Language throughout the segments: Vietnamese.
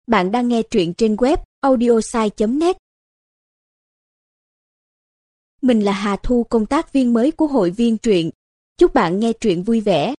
Bạn đang nghe truyện trên web audiosai.net. Mình là Hà Thu, công tác viên mới của hội viên truyện. Chúc bạn nghe truyện vui vẻ.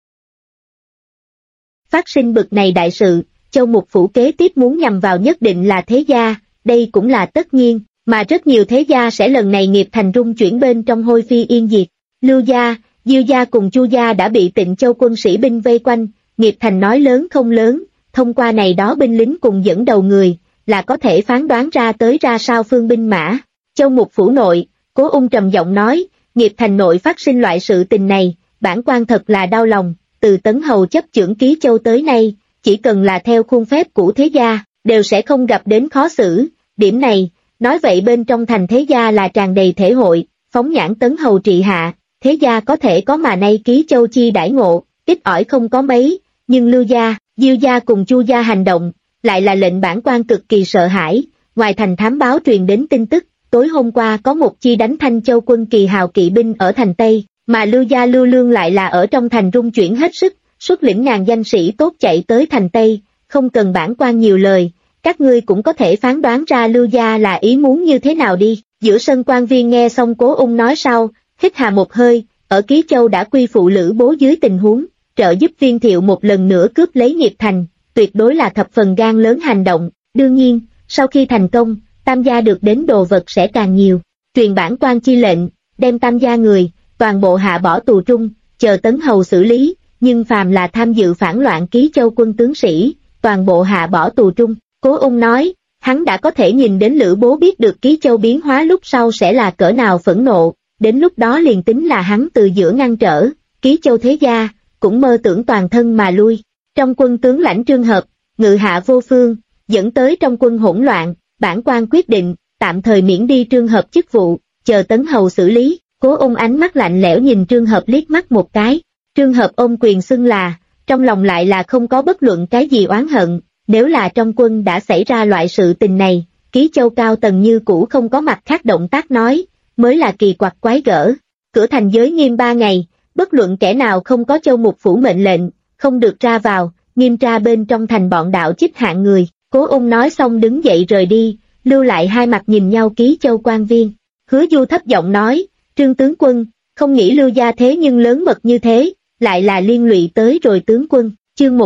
Phát sinh bực này đại sự, Châu Mục Phủ kế tiếp muốn nhằm vào nhất định là thế gia, đây cũng là tất nhiên, mà rất nhiều thế gia sẽ lần này nghiệp thành rung chuyển bên trong hôi phi yên diệt. Lưu gia, Diêu gia cùng Chu gia đã bị Tịnh Châu quân sĩ binh vây quanh, nghiệp thành nói lớn không lớn, thông qua này đó binh lính cùng dẫn đầu người, là có thể phán đoán ra tới ra sao phương binh mã. Châu Mục Phủ nội, Cố Ung trầm giọng nói, nghiệp thành nội phát sinh loại sự tình này, bản quan thật là đau lòng, từ Tấn Hầu chấp chưởng Ký Châu tới nay, chỉ cần là theo khuôn phép của thế gia, đều sẽ không gặp đến khó xử, điểm này, nói vậy bên trong thành thế gia là tràn đầy thể hội, phóng nhãn Tấn Hầu trị hạ, thế gia có thể có mà nay Ký Châu chi đãi ngộ, ít ỏi không có mấy, nhưng Lưu gia, Diêu gia cùng Chu gia hành động, lại là lệnh bản quan cực kỳ sợ hãi. Ngoài thành thám báo truyền đến tin tức, tối hôm qua có một chi đánh Thanh Châu quân kỳ hào kỵ binh ở thành Tây, mà Lưu gia Lưu Lương lại là ở trong thành rung chuyển hết sức, xuất lĩnh ngàn danh sĩ tốt chạy tới thành Tây, không cần bản quan nhiều lời, các ngươi cũng có thể phán đoán ra Lưu gia là ý muốn như thế nào đi. Giữa sân quan viên nghe xong Cố Ung nói sau, hít hà một hơi, ở Ký Châu đã quy phụ Lữ Bố dưới tình huống trợ giúp Viên Thiệu một lần nữa cướp lấy nghiệp thành, tuyệt đối là thập phần gan lớn hành động. Đương nhiên, sau khi thành công, Tam gia được đến đồ vật sẽ càng nhiều. Truyền bản quan chi lệnh, đem Tam gia người, toàn bộ hạ bỏ tù trung, chờ Tấn Hầu xử lý, nhưng phàm là tham dự phản loạn Ký Châu quân tướng sĩ, toàn bộ hạ bỏ tù trung. Cố Ung nói, hắn đã có thể nhìn đến Lữ Bố biết được Ký Châu biến hóa lúc sau sẽ là cỡ nào phẫn nộ, đến lúc đó liền tính là hắn từ giữa ngăn trở, Ký Châu thế gia, cũng mơ tưởng toàn thân mà lui. Trong quân tướng lãnh Trương Hợp, ngự hạ vô phương, dẫn tới trong quân hỗn loạn, bản quan quyết định, tạm thời miễn đi Trương Hợp chức vụ, chờ Tấn Hầu xử lý. Cố Ung ánh mắt lạnh lẽo nhìn Trương Hợp liếc mắt một cái, Trương Hợp ôm quyền xưng là, trong lòng lại là không có bất luận cái gì oán hận, nếu là trong quân đã xảy ra loại sự tình này, Ký Châu cao tầng như cũ không có mặt khác động tác nói, mới là kỳ quặc quái gở. Cửa thành giới nghiêm 3 ngày, bất luận kẻ nào không có Châu Mục Phủ mệnh lệnh, không được ra vào, nghiêm tra bên trong thành bọn đạo chích hạng người. Cố Ung nói xong đứng dậy rời đi, lưu lại hai mặt nhìn nhau Ký Châu quan viên. Hứa Du thấp giọng nói, Trương tướng quân, không nghĩ Lưu gia thế nhưng lớn mật như thế, lại là liên lụy tới rồi tướng quân. Chương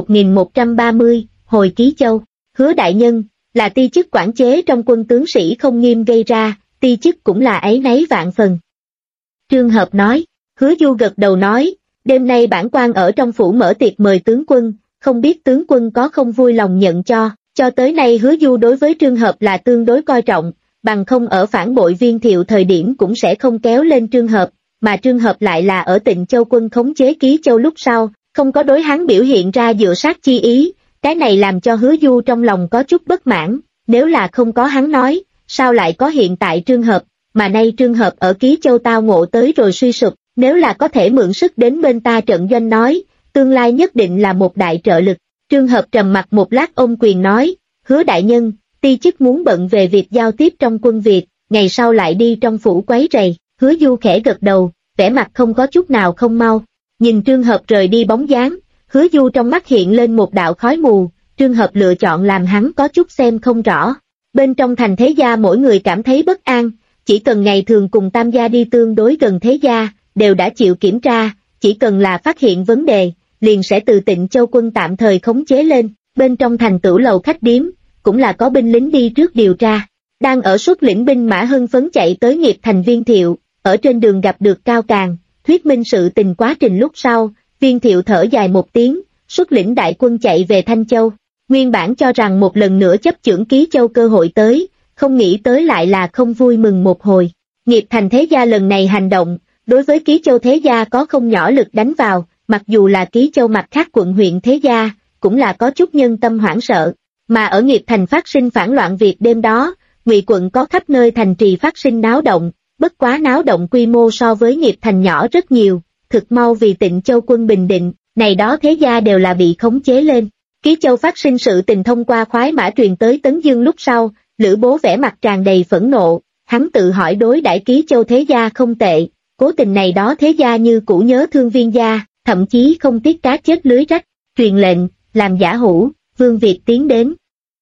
1130, hồi Ký Châu. Hứa đại nhân, là ti chức quản chế trong quân tướng sĩ không nghiêm gây ra, ti chức cũng là áy náy vạn phần. Trương Hợp nói. Hứa Du gật đầu nói, đêm nay bản quan ở trong phủ mở tiệc mời tướng quân, không biết tướng quân có không vui lòng nhận cho tới nay Hứa Du đối với Trương Hợp là tương đối coi trọng, bằng không ở phản bội Viên Thiệu thời điểm cũng sẽ không kéo lên Trương Hợp, mà Trương Hợp lại là ở Tịnh Châu quân khống chế Ký Châu lúc sau, không có đối hắn biểu hiện ra dựa sát chi ý, cái này làm cho Hứa Du trong lòng có chút bất mãn, nếu là không có hắn nói, sao lại có hiện tại Trương Hợp, mà nay Trương Hợp ở Ký Châu tao ngộ tới rồi suy sụp. Nếu là có thể mượn sức đến bên ta trận doanh nói, tương lai nhất định là một đại trợ lực. Trương Hợp trầm mặt một lát ôm quyền nói, Hứa đại nhân, ti chức muốn bận về việc giao tiếp trong quân Việt, ngày sau lại đi trong phủ quấy rầy. Hứa Du khẽ gật đầu, vẻ mặt không có chút nào không mau. Nhìn Trương Hợp rời đi bóng dáng, Hứa Du trong mắt hiện lên một đạo khói mù, Trương Hợp lựa chọn làm hắn có chút xem không rõ. Bên trong thành thế gia mỗi người cảm thấy bất an, chỉ cần ngày thường cùng Tam gia đi tương đối gần thế gia, đều đã chịu kiểm tra, chỉ cần là phát hiện vấn đề, liền sẽ từ Tịnh Châu quân tạm thời khống chế lên. Bên trong thành Tửu lầu khách điếm, cũng là có binh lính đi trước điều tra. Đang ở xuất lĩnh binh mã hưng phấn chạy tới nghiệp thành Viên Thiệu, ở trên đường gặp được Cao Càn, thuyết minh sự tình quá trình lúc sau, Viên Thiệu thở dài một tiếng, xuất lĩnh đại quân chạy về Thanh Châu. Nguyên bản cho rằng một lần nữa chấp chưởng Ký Châu cơ hội tới, không nghĩ tới lại là không vui mừng một hồi. Nghiệp thành thế gia lần này hành động, đối với Ký Châu thế gia có không nhỏ lực đánh vào, mặc dù là Ký Châu mặt khác quận huyện thế gia, cũng là có chút nhân tâm hoảng sợ. Mà ở nghiệp thành phát sinh phản loạn việc đêm đó, Ngụy quận có khắp nơi thành trì phát sinh náo động, bất quá náo động quy mô so với nghiệp thành nhỏ rất nhiều, thực mau vì Tịnh Châu quân bình định, này đó thế gia đều là bị khống chế lên. Ký Châu phát sinh sự tình thông qua khoái mã truyền tới Tấn Dương lúc sau, Lữ Bố vẻ mặt tràn đầy phẫn nộ, hắn tự hỏi đối đãi Ký Châu thế gia không tệ, cố tình này đó thế gia như cũ nhớ thương Viên gia, thậm chí không tiếc cá chết lưới rách, truyền lệnh, làm giả hủ, Vương Việt tiến đến.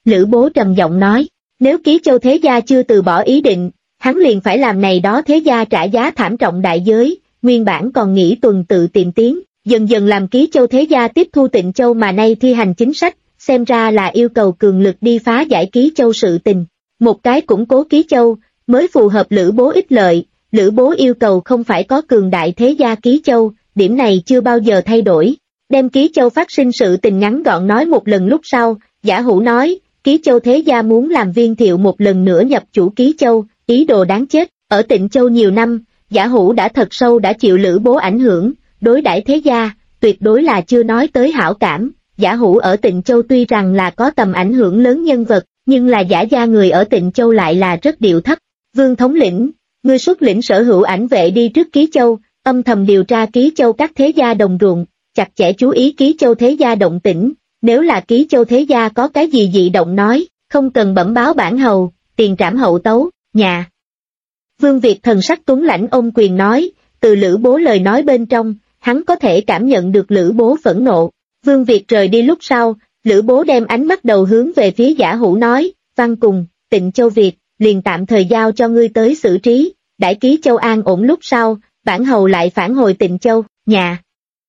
Lữ Bố trầm giọng nói, nếu Ký Châu thế gia chưa từ bỏ ý định, hắn liền phải làm này đó thế gia trả giá thảm trọng đại giới, nguyên bản còn nghĩ tuần tự tìm tiến, dần dần làm Ký Châu thế gia tiếp thu Tịnh Châu mà nay thi hành chính sách, xem ra là yêu cầu cường lực đi phá giải Ký Châu sự tình. Một cái củng cố Ký Châu, mới phù hợp Lữ Bố ích lợi, Lữ Bố yêu cầu không phải có cường đại thế gia Ký Châu, điểm này chưa bao giờ thay đổi. Đem Ký Châu phát sinh sự tình ngắn gọn nói một lần lúc sau, Giả Hữu nói, Ký Châu thế gia muốn làm Viên Thiệu một lần nữa nhập chủ Ký Châu, ý đồ đáng chết. Ở Tịnh Châu nhiều năm, Giả Hữu đã thật sâu đã chịu Lữ Bố ảnh hưởng, đối đãi thế gia, tuyệt đối là chưa nói tới hảo cảm. Giả Hữu ở Tịnh Châu tuy rằng là có tầm ảnh hưởng lớn nhân vật, nhưng là Giả gia người ở Tịnh Châu lại là rất điệu thấp. Vương thống lĩnh, ngươi xuất lĩnh sở hữu ảnh vệ đi trước Ký Châu, âm thầm điều tra Ký Châu các thế gia đồng ruộng, chặt chẽ chú ý Ký Châu thế gia động tĩnh, nếu là Ký Châu thế gia có cái gì dị động nói, không cần bẩm báo bản hầu, tiền trảm hậu tấu, nhà. Vương Việt thần sắc tuấn lãnh ôm quyền nói, từ Lữ Bố lời nói bên trong, hắn có thể cảm nhận được Lữ Bố phẫn nộ. Vương Việt rời đi lúc sau, Lữ Bố đem ánh mắt đầu hướng về phía Giả Hữu nói, Văn cùng, Tịnh Châu Việt, liền tạm thời giao cho ngươi tới xử trí, đãi Ký Châu an ổn lúc sau, bản hầu lại phản hồi Tịnh Châu, nhà.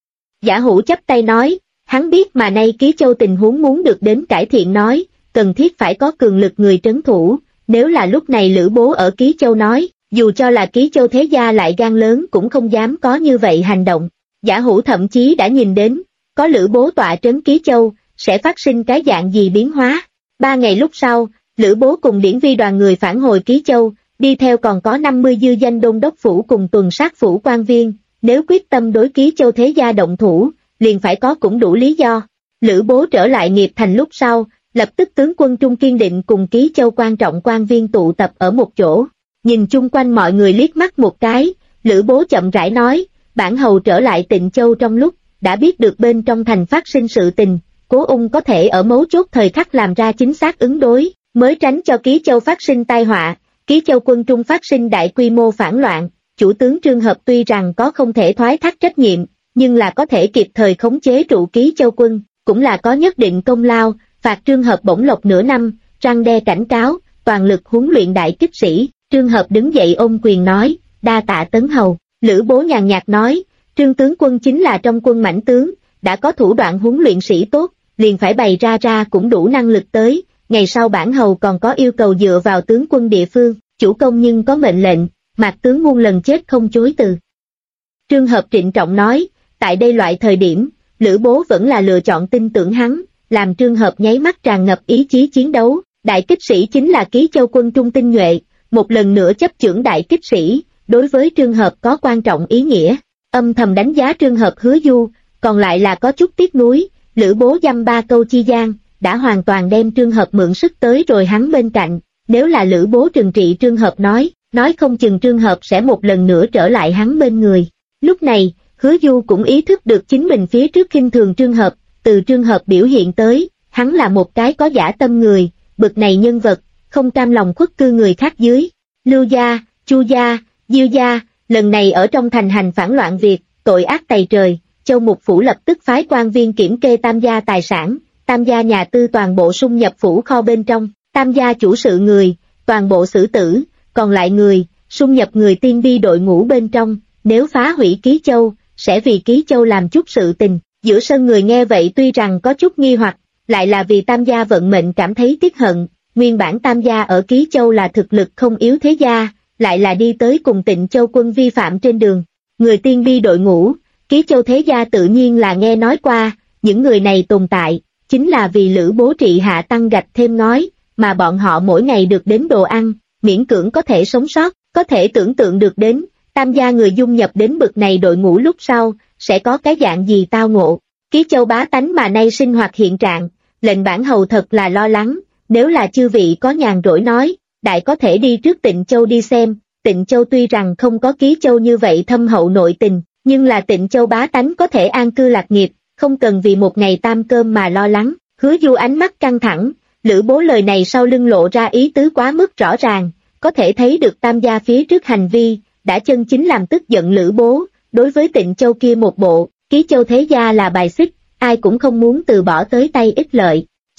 Giả Hữu chắp tay nói, hắn biết mà nay Ký Châu tình huống muốn được đến cải thiện nói, cần thiết phải có cường lực người trấn thủ, nếu là lúc này Lữ Bố ở Ký Châu nói, dù cho là Ký Châu thế gia lại gan lớn cũng không dám có như vậy hành động. Giả Hữu thậm chí đã nhìn đến, có Lữ Bố tọa trấn Ký Châu, sẽ phát sinh cái dạng gì biến hóa. 3 ngày lúc sau, Lữ Bố cùng Điển Vi đoàn người phản hồi Ký Châu, đi theo còn có 50 dư danh đôn đốc phủ cùng tuần sát phủ quan viên, nếu quyết tâm đối Ký Châu thế gia động thủ, liền phải có cũng đủ lý do. Lữ Bố trở lại Nghiệp Thành lúc sau, lập tức tướng quân Trung kiên định cùng Ký Châu quan trọng quan viên tụ tập ở một chỗ. Nhìn chung quanh mọi người liếc mắt một cái, Lữ Bố chậm rãi nói, bản hầu trở lại Tịnh Châu trong lúc, đã biết được bên trong thành phát sinh sự tình, Cố Ung có thể ở mấu chốt thời khắc làm ra chính xác ứng đối, mới tránh cho Ký Châu phát sinh tai họa, Ký Châu quân trung phát sinh đại quy mô phản loạn, chủ tướng Trương Hợp tuy rằng có không thể thoái thác trách nhiệm, nhưng là có thể kịp thời khống chế trụ Ký Châu quân, cũng là có nhất định công lao, phạt Trương Hợp bổng lộc nửa năm, răn đe cảnh cáo, toàn lực huấn luyện đại kích sĩ. Trương Hợp đứng dậy ôm quyền nói, đa tạ tấn hầu. Lữ Bố nhàn nhạt nói, Trương tướng quân chính là trong quân mãnh tướng, đã có thủ đoạn huấn luyện sĩ tốt, liền phải bày ra cũng đủ năng lực tới, ngày sau bản hầu còn có yêu cầu dựa vào tướng quân địa phương, chủ công nhưng có mệnh lệnh, Mạc tướng muôn lần chết không chối từ. Trương Hợp trịnh trọng nói, tại đây loại thời điểm, Lữ Bố vẫn là lựa chọn tin tưởng hắn, làm Trương Hợp nháy mắt tràn ngập ý chí chiến đấu, đại kích sĩ chính là Ký Châu quân trung tinh nhuệ, một lần nữa chấp chưởng đại kích sĩ, đối với Trương Hợp có quan trọng ý nghĩa. Âm thầm đánh giá Trương Hợp hứa du, còn lại là có chút tiếc nuối, Lữ Bố dăm 3 câu chi gian, đã hoàn toàn đem Trương Hợp mượn sức tới rồi hắn bên cạnh, nếu là Lữ Bố trừng trị Trương Hợp nói không chừng Trương Hợp sẽ một lần nữa trở lại hắn bên người. Lúc này, hứa du cũng ý thức được chính mình phía trước khinh thường Trương Hợp, từ Trương Hợp biểu hiện tới, hắn là một cái có dã tâm người, bực này nhân vật, không cam lòng khuất cư người khác dưới. Lưu gia, Chu gia, Diêu gia, lần này ở trong thành hành phản loạn việc, tội ác tày trời, Châu Mục Phủ lập tức phái quan viên kiểm kê Tam gia tài sản, Tam gia nhà tư toàn bộ sung nhập phủ kho bên trong, Tam gia chủ sự người, toàn bộ xử tử, còn lại người, sung nhập người tiên bi đội ngũ bên trong, nếu phá hủy Ký Châu, sẽ vì Ký Châu làm chút sự tình. Giữa sân người nghe vậy tuy rằng có chút nghi hoặc, lại là vì Tam gia vận mệnh cảm thấy tiếc hận, nguyên bản Tam gia ở Ký Châu là thực lực không yếu thế gia, lại là đi tới cùng Tịnh Châu quân vi phạm trên đường. Người tiên bi đội ngũ, Ký Châu thế gia tự nhiên là nghe nói qua, những người này tồn tại, chính là vì Lữ Bố trị hạ tăng gạch thêm ngói, mà bọn họ mỗi ngày được đến đồ ăn, miễn cưỡng có thể sống sót, có thể tưởng tượng được đến, Tam gia người dung nhập đến bực này đội ngũ lúc sau, sẽ có cái dạng gì tao ngộ. Ký Châu bá tánh mà nay sinh hoạt hiện trạng, lệnh bản hầu thật là lo lắng, nếu là chư vị có nhàn rỗi nói, đại có thể đi trước Tịnh Châu đi xem, Tịnh Châu tuy rằng không có Ký Châu như vậy thâm hậu nội tình, nhưng là Tịnh Châu bá tánh có thể an cư lạc nghiệp, không cần vì một ngày tam cơm mà lo lắng. Hứa du ánh mắt căng thẳng, Lữ Bố lời này sau lưng lộ ra ý tứ quá mức rõ ràng, có thể thấy được Tam gia phía trước hành vi, đã chân chính làm tức giận Lữ Bố, đối với Tịnh Châu kia một bộ, Ký Châu thế gia là bài xích, ai cũng không muốn từ bỏ tới tay ích lợi.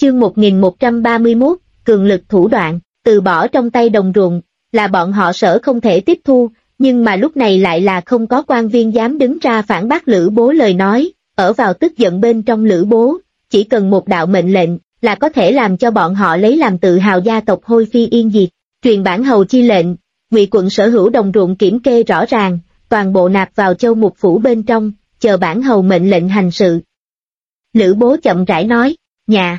Chương 1131, cường lực thủ đoạn, từ bỏ trong tay đồng ruộng, là bọn họ Sở không thể tiếp thu, nhưng mà lúc này lại là không có quan viên dám đứng ra phản bác Lữ Bố lời nói, ở vào tức giận bên trong Lữ Bố, chỉ cần một đạo mệnh lệnh, là có thể làm cho bọn họ lấy làm tự hào gia tộc hôi phi yên diệt. Truyền bản hầu chi lệnh, Ngụy quận sở hữu đồng ruộng kiểm kê rõ ràng, toàn bộ nạp vào Châu Mục phủ bên trong, chờ bản hầu mệnh lệnh hành sự. Lữ Bố chậm rãi nói, nhà.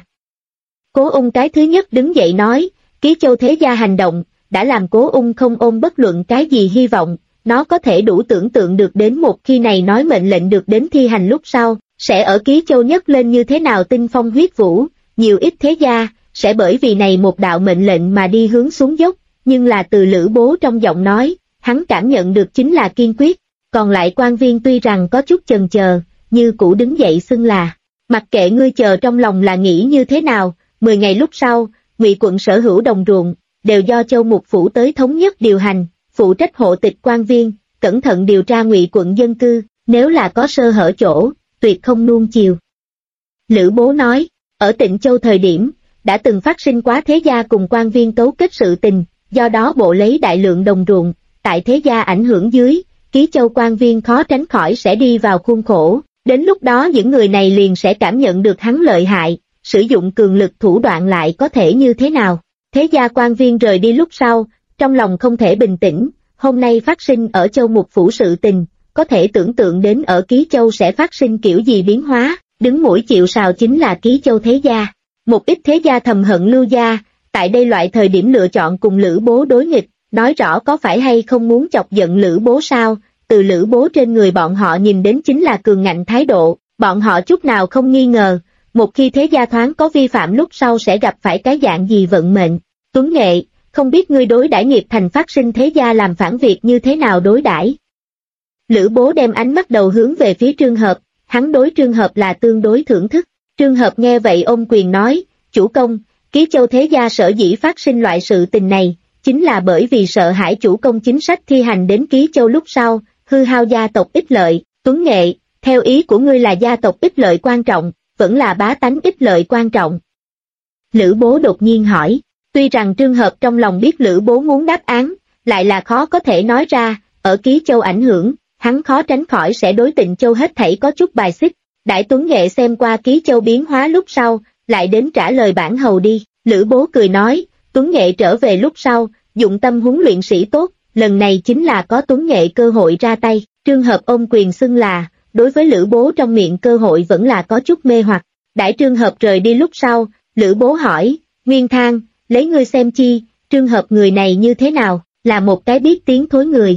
Cố Ung cái thứ nhất đứng dậy nói, Ký Châu thế gia hành động, đã làm Cố Ung không ôm bất luận cái gì hy vọng, nó có thể đủ tưởng tượng được đến một khi này nói mệnh lệnh được đến thi hành lúc sau, sẽ ở Ký Châu nhất lên như thế nào tinh phong huyết vũ, nhiều ít thế gia, sẽ bởi vì này một đạo mệnh lệnh mà đi hướng xuống dốc, nhưng là từ Lữ Bố trong giọng nói, hắn cảm nhận được chính là kiên quyết, còn lại quan viên tuy rằng có chút chần chờ, như cũ đứng dậy xưng là, mặc kệ ngươi chờ trong lòng là nghĩ như thế nào, 10 ngày lúc sau, Ngụy quận sở hữu đồng ruộng, đều do Châu Mục phủ tới thống nhất điều hành, phụ trách hộ tịch quan viên, cẩn thận điều tra Ngụy quận dân cư, nếu là có sơ hở chỗ, tuyệt không nuông chiều. Lữ Bố nói, ở Tịnh Châu thời điểm, đã từng phát sinh quá thế gia cùng quan viên cấu kết sự tình, do đó bộ lấy đại lượng đồng ruộng, tại thế gia ảnh hưởng dưới, Ký Châu quan viên khó tránh khỏi sẽ đi vào khuôn khổ, đến lúc đó những người này liền sẽ cảm nhận được hắn lợi hại, sử dụng cường lực thủ đoạn lại có thể như thế nào. Thế gia quan viên rời đi lúc sau, trong lòng không thể bình tĩnh, hôm nay phát sinh ở Châu Mục phủ sự tình, có thể tưởng tượng đến ở Ký Châu sẽ phát sinh kiểu gì biến hóa, đứng mũi chịu sào chính là Ký Châu thế gia. Một ít thế gia thầm hận Lưu gia, tại đây loại thời điểm lựa chọn cùng Lữ Bố đối nghịch, nói rõ có phải hay không muốn chọc giận Lữ Bố sao, từ Lữ Bố trên người bọn họ nhìn đến chính là cường ngạnh thái độ, bọn họ chút nào không nghi ngờ, một khi thế gia thoáng có vi phạm lúc sau sẽ gặp phải cái dạng gì vận mệnh. Tuấn Nghệ, không biết ngươi đối đãi nghiệp thành phát sinh thế gia làm phản việc như thế nào đối đãi? Lữ Bố đem ánh mắt đầu hướng về phía Trương Hợp, hắn đối Trương Hợp là tương đối thưởng thức. Trương Hợp nghe vậy ôm quyền nói, chủ công, Ký Châu thế gia sở dĩ phát sinh loại sự tình này, chính là bởi vì sợ hãi chủ công chính sách thi hành đến Ký Châu lúc sau, hư hao gia tộc ích lợi. Tuấn Nghệ, theo ý của ngươi là gia tộc ích lợi quan trọng, vẫn là bá tánh ích lợi quan trọng? Lữ Bố đột nhiên hỏi, tuy rằng Trương Hợp trong lòng biết Lữ Bố muốn đáp án, lại là khó có thể nói ra, ở Ký Châu ảnh hưởng, hắn khó tránh khỏi sẽ đối Tịnh Châu hết thảy có chút bài xích. Đại Tuấn Nghệ xem qua Ký Châu biến hóa lúc sau, lại đến trả lời bản hầu đi. Lữ Bố cười nói, Tuấn Nghệ trở về lúc sau, dụng tâm huấn luyện sĩ tốt, lần này chính là có Tuấn Nghệ cơ hội ra tay. Trương Hợp ôm quyền xưng là, đối với Lữ Bố trong miệng cơ hội vẫn là có chút mê hoặc. Đại Trương Hợp rời đi lúc sau, Lữ Bố hỏi, Nguyên Thang, lấy ngươi xem chi, Trương Hợp người này như thế nào, là một cái biết tiếng thối người.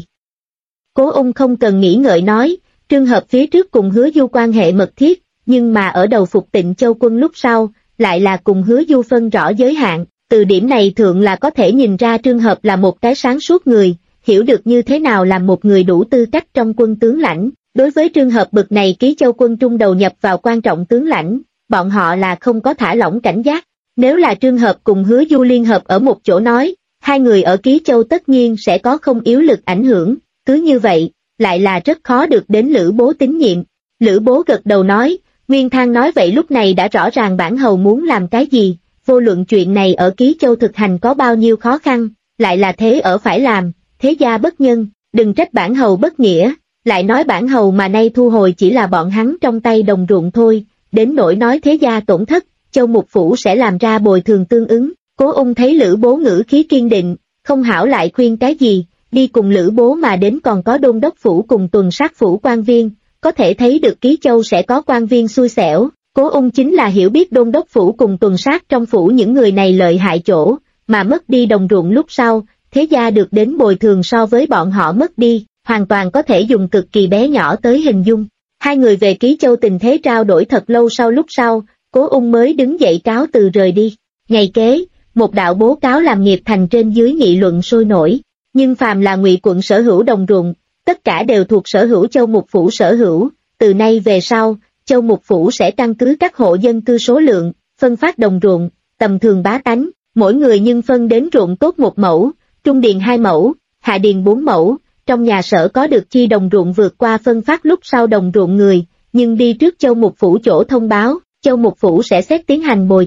Cố Ung không cần nghĩ ngợi nói, Trương Hợp phía trước cùng Hứa Du quan hệ mật thiết, nhưng mà ở đầu phục Tịnh Châu quân lúc sau, lại là cùng Hứa Du phân rõ giới hạn, từ điểm này thượng là có thể nhìn ra Trương Hợp là một cái sáng suốt người, hiểu được như thế nào làm một người đủ tư cách trong quân tướng lãnh. Đối với Trương Hợp bực này Ký Châu quân trung đầu nhập vào quan trọng tướng lãnh, bọn họ là không có thả lỏng cảnh giác. Nếu là Trương Hợp cùng Hứa Du liên hợp ở một chỗ nói, hai người ở Ký Châu tất nhiên sẽ có không yếu lực ảnh hưởng, cứ như vậy, lại là rất khó được đến Lữ Bố tín nhiệm. Lữ Bố gật đầu nói, Nguyên Thang nói vậy lúc này đã rõ ràng bản hầu muốn làm cái gì, vô luận chuyện này ở Ký Châu thực hành có bao nhiêu khó khăn, lại là thế ở phải làm, thế gia bất nhân, đừng trách bản hầu bất nghĩa, lại nói bản hầu mà nay thu hồi chỉ là bọn hắn trong tay đồng ruộng thôi, đến nỗi nói thế gia tổn thất, Châu Mục phủ sẽ làm ra bồi thường tương ứng. Cố Ung thấy Lữ Bố ngữ khí kiên định, không hảo lại khuyên cái gì, đi cùng Lữ Bố mà đến còn có đôn đốc phủ cùng tuần sát phủ quan viên, có thể thấy được Ký Châu sẽ có quan viên xui xẻo. Cố Ung chính là hiểu biết đôn đốc phủ cùng tuần sát trong phủ những người này lợi hại chỗ, mà mất đi đồng ruộng lúc sau, thế gia được đến bồi thường so với bọn họ mất đi, hoàn toàn có thể dùng cực kỳ bé nhỏ tới hình dung. Hai người về Ký Châu tình thế trao đổi thật lâu sau lúc sau, Cố Ung mới đứng dậy cáo từ rời đi. Ngày kế, một đạo bố cáo làm nghiệp thành trên dưới nghị luận sôi nổi, nhưng phàm là Ngụy quận sở hữu đồng ruộng, tất cả đều thuộc sở hữu Châu Mục phủ sở hữu, từ nay về sau, Châu Mục phủ sẽ căn cứ các hộ dân cư số lượng, phân phát đồng ruộng, tầm thường bá tánh, mỗi người nhưng phân đến ruộng tốt 1 mẫu, trung điền 2 mẫu, hạ điền 4 mẫu, trong nhà sở có được chi đồng ruộng vượt qua phân phát lúc sau đồng ruộng người, nhưng đi trước Châu Mục phủ chỗ thông báo, Châu Mục phủ sẽ xét tiến hành bồi thường.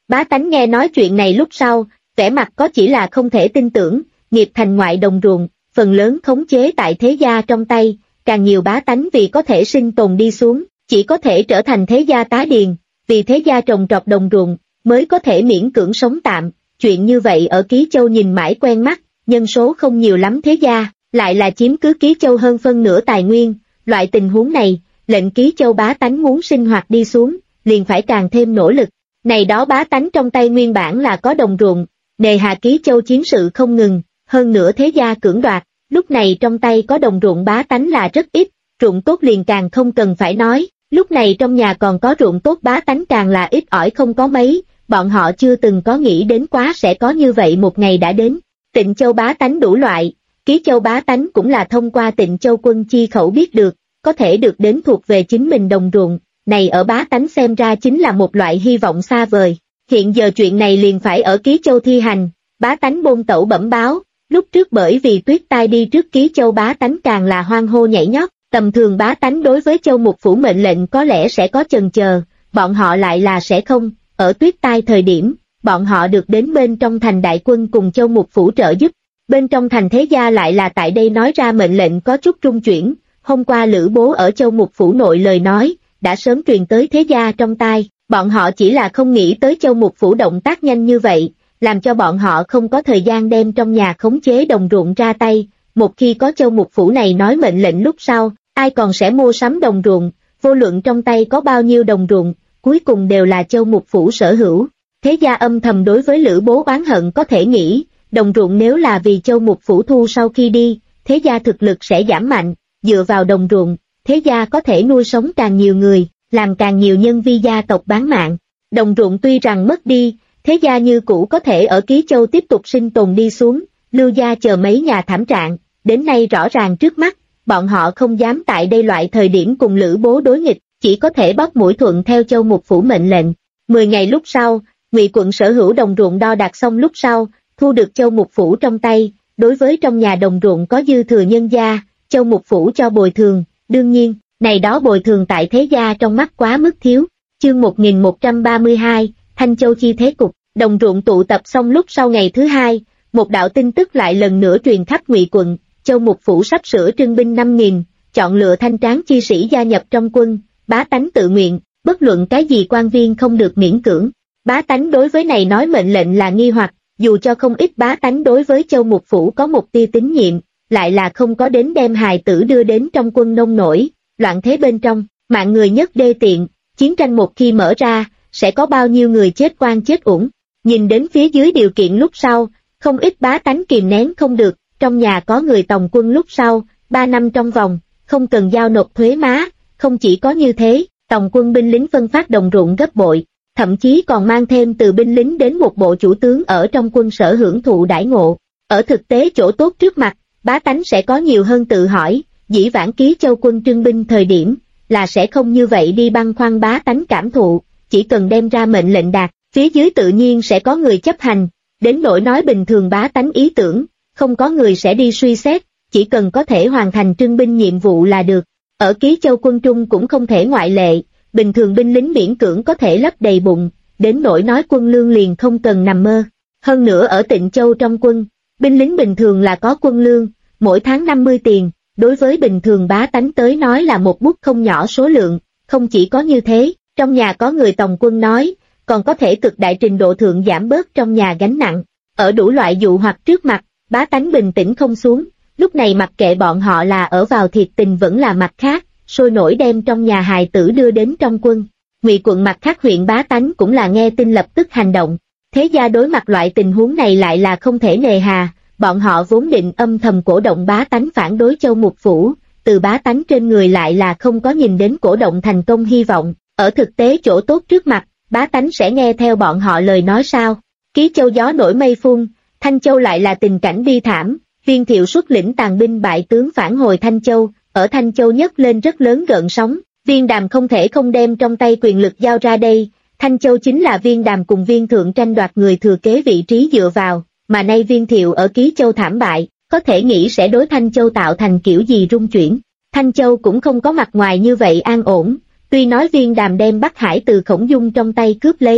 Bá tánh nghe nói chuyện này lúc sau, vẻ mặt có chỉ là không thể tin tưởng, nghiệp thành ngoại đồng ruộng, phần lớn khống chế tại thế gia trong tay, càng nhiều bá tánh vì có thể sinh tồn đi xuống, chỉ có thể trở thành thế gia tá điền, vì thế gia trồng trọt đồng ruộng, mới có thể miễn cưỡng sống tạm, chuyện như vậy ở Ký Châu nhìn mãi quen mắt, nhân số không nhiều lắm thế gia, lại là chiếm cứ Ký Châu hơn phân nửa tài nguyên, loại tình huống này, lệnh Ký Châu bá tánh muốn sinh hoạt đi xuống, liền phải càng thêm nỗ lực. Này đó bá tánh trong tay nguyên bản là có đồng ruộng, nề hà Ký Châu chiến sự không ngừng, hơn nữa thế gia cưỡng đoạt, lúc này trong tay có đồng ruộng bá tánh là rất ít, ruộng tốt liền càng không cần phải nói, lúc này trong nhà còn có ruộng tốt bá tánh càng là ít ỏi không có mấy, bọn họ chưa từng có nghĩ đến quá sẽ có như vậy một ngày đã đến. Tịnh Châu bá tánh đủ loại, Ký Châu bá tánh cũng là thông qua Tịnh Châu quân chi khẩu biết được, có thể được đến thuộc về chính mình đồng ruộng, này ở bá tánh xem ra chính là một loại hy vọng xa vời. Hiện giờ chuyện này liền phải ở Ký Châu thi hành, bá tánh bôn tẩu bẩm báo, lúc trước bởi vì tuyết tai đi trước Ký Châu bá tánh càng là hoan hô nhảy nhót, tầm thường bá tánh đối với Châu Mục Phủ mệnh lệnh có lẽ sẽ có chần chờ, bọn họ lại là sẽ không, ở tuyết tai thời điểm, bọn họ được đến bên trong thành đại quân cùng Châu Mục Phủ trợ giúp, bên trong thành thế gia lại là tại đây nói ra mệnh lệnh có chút rung chuyển, hôm qua Lữ Bố ở Châu Mục Phủ nội lời nói, đã sớm truyền tới thế gia trong tai, bọn họ chỉ là không nghĩ tới Châu Mục Phủ động tác nhanh như vậy, làm cho bọn họ không có thời gian đem trong nhà khống chế đồng ruộng ra tay, một khi có Châu Mục Phủ này nói mệnh lệnh lúc sau, ai còn sẽ mua sắm đồng ruộng, vô luận trong tay có bao nhiêu đồng ruộng, cuối cùng đều là Châu Mục Phủ sở hữu. Thế gia âm thầm đối với Lữ Bố oán hận có thể nghĩ, đồng ruộng nếu là vì Châu Mục Phủ thu sau khi đi, thế gia thực lực sẽ giảm mạnh, dựa vào đồng ruộng, thế gia có thể nuôi sống càng nhiều người, làm càng nhiều nhân vi gia tộc bán mạng. Đồng ruộng tuy rằng mất đi, thế gia như cũ có thể ở Ký Châu tiếp tục sinh tồn đi xuống, Lưu gia chờ mấy nhà thảm trạng, đến nay rõ ràng trước mắt, bọn họ không dám tại đây loại thời điểm cùng Lữ Bố đối nghịch, chỉ có thể bóp mũi thuận theo Châu Mục Phủ mệnh lệnh. 10 ngày lúc sau, Ngụy quận sở hữu đồng ruộng đo đạc xong lúc sau, thu được Châu Mục Phủ trong tay, đối với trong nhà đồng ruộng có dư thừa nhân gia, Châu Mục Phủ cho bồi thường, đương nhiên, này đó bồi thường tại thế gia trong mắt quá mức thiếu. Chương 1132, Thanh Châu chi thế cục, đồng ruộng tụ tập xong lúc sau ngày thứ hai, một đạo tin tức lại lần nữa truyền khắp Ngụy quận, Châu Mục Phủ sắp sửa trưng binh 5.000, chọn lựa thanh tráng chi sĩ gia nhập trong quân, bá tánh tự nguyện, bất luận cái gì quan viên không được miễn cưỡng. Bá tánh đối với này nói mệnh lệnh là nghi hoặc, dù cho không ít bá tánh đối với Châu Mục Phủ có một tia tín nhiệm, lại là không có đến đem hài tử đưa đến trong quân nông nổi, loạn thế bên trong, mạng người nhất đê tiện, chiến tranh một khi mở ra, sẽ có bao nhiêu người chết oan chết uổng. Nhìn đến phía dưới điều kiện lúc sau, không ít bá tánh kìm nén không được, trong nhà có người tòng quân lúc sau, 3 năm trong vòng, không cần giao nộp thuế má, không chỉ có như thế, tòng quân binh lính phân phát đồng ruộng gấp bội, thậm chí còn mang thêm từ binh lính đến một bộ chủ tướng ở trong quân sở hưởng thụ đãi ngộ. Ở thực tế chỗ tốt trước mặt, bá tánh sẽ có nhiều hơn tự hỏi, dĩ vãng Ký Châu quân trưng binh thời điểm, là sẽ không như vậy đi băn khoăn bá tánh cảm thụ, chỉ cần đem ra mệnh lệnh đạt, phía dưới tự nhiên sẽ có người chấp hành, đến nỗi nói bình thường bá tánh ý tưởng, không có người sẽ đi suy xét, chỉ cần có thể hoàn thành trưng binh nhiệm vụ là được. Ở Ký Châu quân trung cũng không thể ngoại lệ, bình thường binh lính miễn cưỡng có thể lấp đầy bụng, đến nỗi nói quân lương liền không cần nằm mơ. Hơn nữa ở Tịnh Châu trong quân, binh lính bình thường là có quân lương, mỗi tháng 50 tiền, đối với bình thường bá tánh tới nói là một bút không nhỏ số lượng, không chỉ có như thế, trong nhà có người tòng quân nói, còn có thể cực đại trình độ thượng giảm bớt trong nhà gánh nặng. Ở đủ loại dụ hoặc trước mặt, bá tánh bình tĩnh không xuống, lúc này mặc kệ bọn họ là ở vào thiệt tình vẫn là mặt khác, sôi nổi đem trong nhà hài tử đưa đến trong quân. Ngụy quận mặt khác huyện bá tánh cũng là nghe tin lập tức hành động. Thế gia đối mặt loại tình huống này lại là không thể nề hà, bọn họ vốn định âm thầm cổ động bá tánh phản đối Châu Mục Phủ, từ bá tánh trên người lại là không có nhìn đến cổ động thành công hy vọng. Ở thực tế chỗ tốt trước mặt, bá tánh sẽ nghe theo bọn họ lời nói sao? Ký Châu gió nổi mây phun, Thanh Châu lại là tình cảnh bi thảm, Viên Thiệu xuất lĩnh tàn binh bại tướng phản hồi Thanh Châu, ở Thanh Châu nhấc lên rất lớn gợn sóng, Viên Đàm không thể không đem trong tay quyền lực giao ra đây, Thanh Châu chính là Viên Đàm cùng Viên Thượng tranh đoạt người thừa kế vị trí dựa vào, mà nay Viên Thiệu ở Ký Châu thảm bại, có thể nghĩ sẽ đối Thanh Châu tạo thành kiểu gì rung chuyển. Thanh Châu cũng không có mặt ngoài như vậy an ổn, tuy nói Viên Đàm đem Bắc Hải từ Khổng Dung trong tay cướp lấy,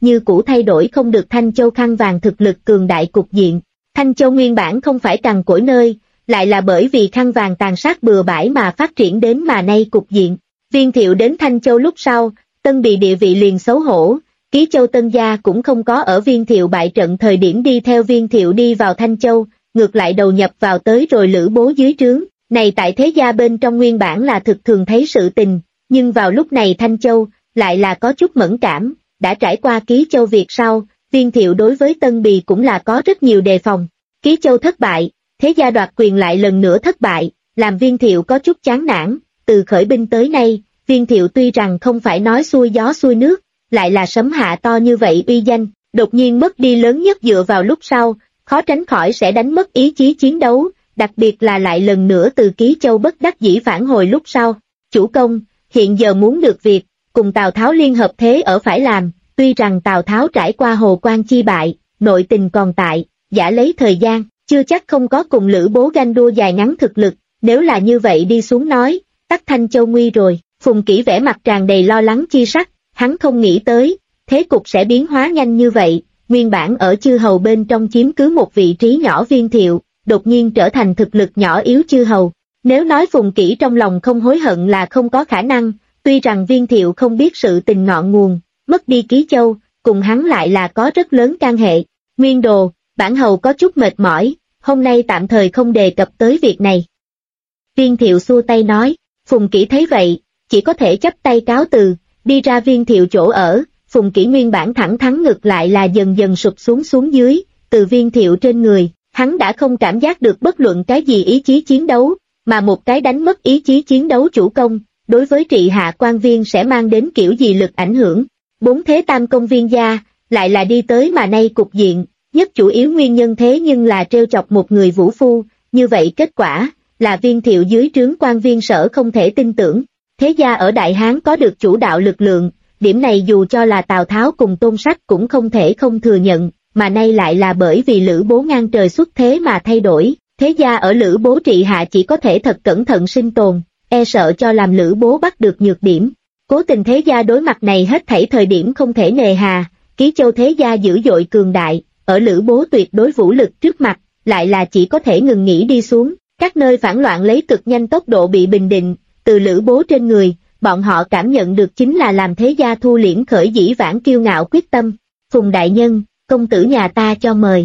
như cũ thay đổi không được Thanh Châu khăn vàng thực lực cường đại cục diện. Thanh Châu nguyên bản không phải cằn cỗi nơi, lại là bởi vì khăn vàng tàn sát bừa bãi mà phát triển đến mà nay cục diện. Viên Thiệu đến Thanh Châu lúc sau, Tân Bì địa vị liền xấu hổ, Ký Châu Tân gia cũng không có ở Viên Thiệu bại trận thời điểm đi theo Viên Thiệu đi vào Thanh Châu, ngược lại đầu nhập vào tới rồi Lữ Bố dưới trướng. Này tại thế gia bên trong nguyên bản là thực thường thấy sự tình, nhưng vào lúc này Thanh Châu lại là có chút mẫn cảm, đã trải qua Ký Châu việc sau, Viên Thiệu đối với Tân Bì cũng là có rất nhiều đề phòng. Ký Châu thất bại, thế gia đoạt quyền lại lần nữa thất bại, làm Viên Thiệu có chút chán nản. Từ khởi binh tới nay, Viên Thiệu tuy rằng không phải nói xuôi gió xuôi nước, lại là sấm hạ to như vậy uy danh, đột nhiên mất đi lớn nhất dựa vào lúc sau, khó tránh khỏi sẽ đánh mất ý chí chiến đấu, đặc biệt là lại lần nữa từ Ký Châu bất đắc dĩ phản hồi lúc sau. Chủ công, hiện giờ muốn được việc, cùng Tào Tháo liên hợp thế ở phải làm, tuy rằng Tào Tháo trải qua Hồ Quan chi bại, nội tình còn tại, giả lấy thời gian, chưa chắc không có cùng Lữ Bố ganh đua dài ngắn thực lực, nếu là như vậy đi xuống nói, tắc Thanh Châu nguy rồi. Phùng Kỷ vẻ mặt tràn đầy lo lắng chi sắc, hắn không nghĩ tới, thế cục sẽ biến hóa nhanh như vậy, nguyên bản ở chư hầu bên trong chiếm cứ một vị trí nhỏ Viên Thiệu, đột nhiên trở thành thực lực nhỏ yếu chư hầu. Nếu nói Phùng Kỷ trong lòng không hối hận là không có khả năng, tuy rằng Viên Thiệu không biết sự tình ngọn nguồn, mất đi Ký Châu, cùng hắn lại là có rất lớn can hệ. Nguyên Đồ, bản hầu có chút mệt mỏi, hôm nay tạm thời không đề cập tới việc này. Viên Thiệu xua tay nói, Phùng Kỷ thấy vậy, chỉ có thể chắp tay cáo từ, đi ra Viên Thiệu chỗ ở. Phùng Kỷ nguyên bản thẳng thắn ngực lại là dần dần sụp xuống dưới, từ Viên Thiệu trên người, hắn đã không cảm giác được bất luận cái gì ý chí chiến đấu, mà một cái đánh mất ý chí chiến đấu chủ công, đối với trị hạ quan viên sẽ mang đến kiểu gì lực ảnh hưởng. Bốn thế tam công Viên gia, lại là đi tới mà nay cục diện, nhất chủ yếu nguyên nhân thế nhưng là trêu chọc một người vũ phu, như vậy kết quả là Viên Thiệu dưới trướng quan viên sở không thể tin tưởng. Thế gia ở Đại Hán có được chủ đạo lực lượng, điểm này dù cho là Tào Tháo cùng Tôn Sách cũng không thể không thừa nhận, mà nay lại là bởi vì Lữ Bố ngang trời xuất thế mà thay đổi. Thế gia ở Lữ Bố trị hạ chỉ có thể thật cẩn thận sinh tồn, e sợ cho làm Lữ Bố bắt được nhược điểm. Cố tình thế gia đối mặt này hết thảy thời điểm không thể nề hà, Ký Châu thế gia dữ dội cường đại, ở Lữ Bố tuyệt đối vũ lực trước mặt, lại là chỉ có thể ngừng nghỉ đi xuống. Các nơi phản loạn lấy cực nhanh tốc độ bị bình định, từ Lữ Bố trên người, bọn họ cảm nhận được chính là làm thế gia thu liễm khởi dĩ vãng kiêu ngạo quyết tâm. Phùng đại nhân, công tử nhà ta cho mời.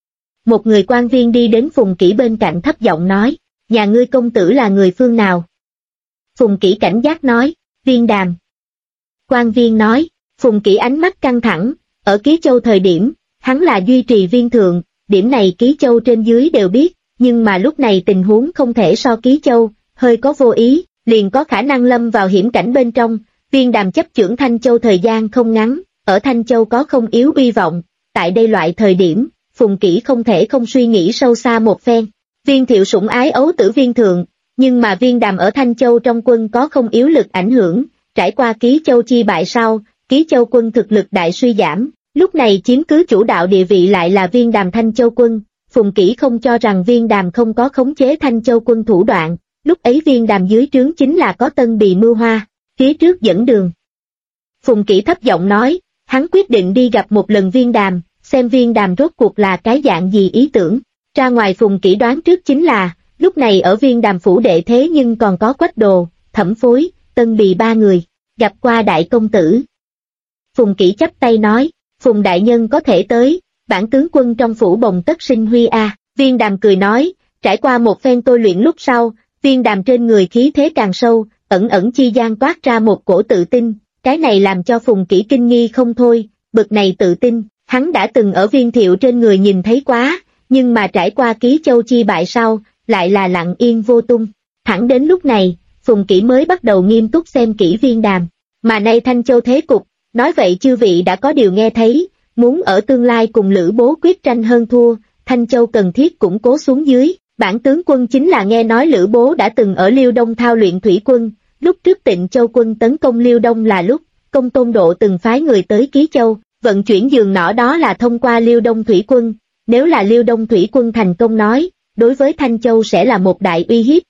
Một người quan viên đi đến Phùng Kỷ bên cạnh thấp giọng nói, nhà ngươi công tử là người phương nào? Phùng Kỷ cảnh giác nói, Viên Đàm. Quan viên nói, Phùng Kỷ ánh mắt căng thẳng, ở Ký Châu thời điểm, hắn là duy trì viên thượng, điểm này Ký Châu trên dưới đều biết, nhưng mà lúc này tình huống không thể so Ký Châu, hơi có vô ý, liền có khả năng lâm vào hiểm cảnh bên trong. Viên Đàm chấp chưởng Thanh Châu thời gian không ngắn, ở Thanh Châu có không yếu uy vọng, tại đây loại thời điểm, Phùng Kỷ không thể không suy nghĩ sâu xa một phen. Viên Thiệu sủng ái ấu tử viên thượng, nhưng mà Viên Đàm ở Thanh Châu trong quân có không yếu lực ảnh hưởng, trải qua Ký Châu chi bại sau, Ký Châu quân thực lực đại suy giảm, lúc này chiếm cứ chủ đạo địa vị lại là Viên Đàm Thanh Châu quân. Phùng Kỷ không cho rằng Viên Đàm không có khống chế Thanh Châu quân thủ đoạn, lúc ấy Viên Đàm dưới trướng chính là có Tân Bì mưu hoa, phía trước dẫn đường. Phùng Kỷ thấp giọng nói, hắn quyết định đi gặp một lần Viên Đàm, xem Viên Đàm rốt cuộc là cái dạng gì ý tưởng. Ra ngoài Phùng Kỷ đoán trước chính là, lúc này ở Viên Đàm phủ đệ thế nhưng còn có Quách Đồ, Thẩm Phối, Tân Bì ba người, gặp qua đại công tử. Phùng Kỷ chắp tay nói, Phùng đại nhân có thể tới, bản tướng quân trong phủ bồng tất sinh huy a. Viên Đàm cười nói, trải qua một phen tôi luyện lúc sau, Viên Đàm trên người khí thế càng sâu, ẩn ẩn chi gian toát ra một cổ tự tin, cái này làm cho Phùng Kỷ kinh nghi không thôi. Bực này tự tin, hắn đã từng ở Viên Thiệu trên người nhìn thấy quá, nhưng mà trải qua Ký Châu chi bại sau, lại là lặng yên vô tung. Thẳng đến lúc này, Phùng Kỷ mới bắt đầu nghiêm túc xem kỹ Viên Đàm, mà nay Thanh Châu thế cục, nói vậy chư vị đã có điều nghe thấy, muốn ở tương lai cùng Lữ Bố quyết tranh hơn thua, Thanh Châu cần thiết củng cố xuống dưới. Bản tướng quân chính là nghe nói Lữ Bố đã từng ở Liêu Đông thao luyện thủy quân, lúc trước Tịnh Châu quân tấn công Liêu Đông là lúc, Công Tôn Độ từng phái người tới Ký Châu, vận chuyển giường nỏ đó là thông qua Liêu Đông thủy quân, nếu là Liêu Đông thủy quân thành công nói, đối với Thanh Châu sẽ là một đại uy hiếp.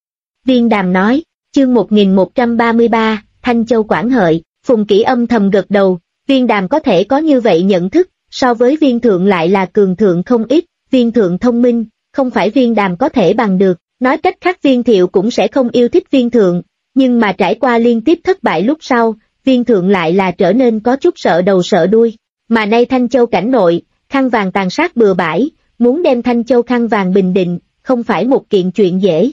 Viên Đàm nói, chương 1133, Thanh Châu Quản Hợi. Phùng Kỷ âm thầm gật đầu, Viên Đàm có thể có như vậy nhận thức, so với Viên Thượng lại là cường thượng không ít, Viên Thượng thông minh, không phải Viên Đàm có thể bằng được, nói cách khác Viên Thiệu cũng sẽ không yêu thích Viên Thượng, nhưng mà trải qua liên tiếp thất bại lúc sau, Viên Thượng lại là trở nên có chút sợ đầu sợ đuôi, mà nay Thanh Châu cảnh nội, khăn vàng tàn sát bừa bãi, muốn đem Thanh Châu khăn vàng bình định, không phải một kiện chuyện dễ.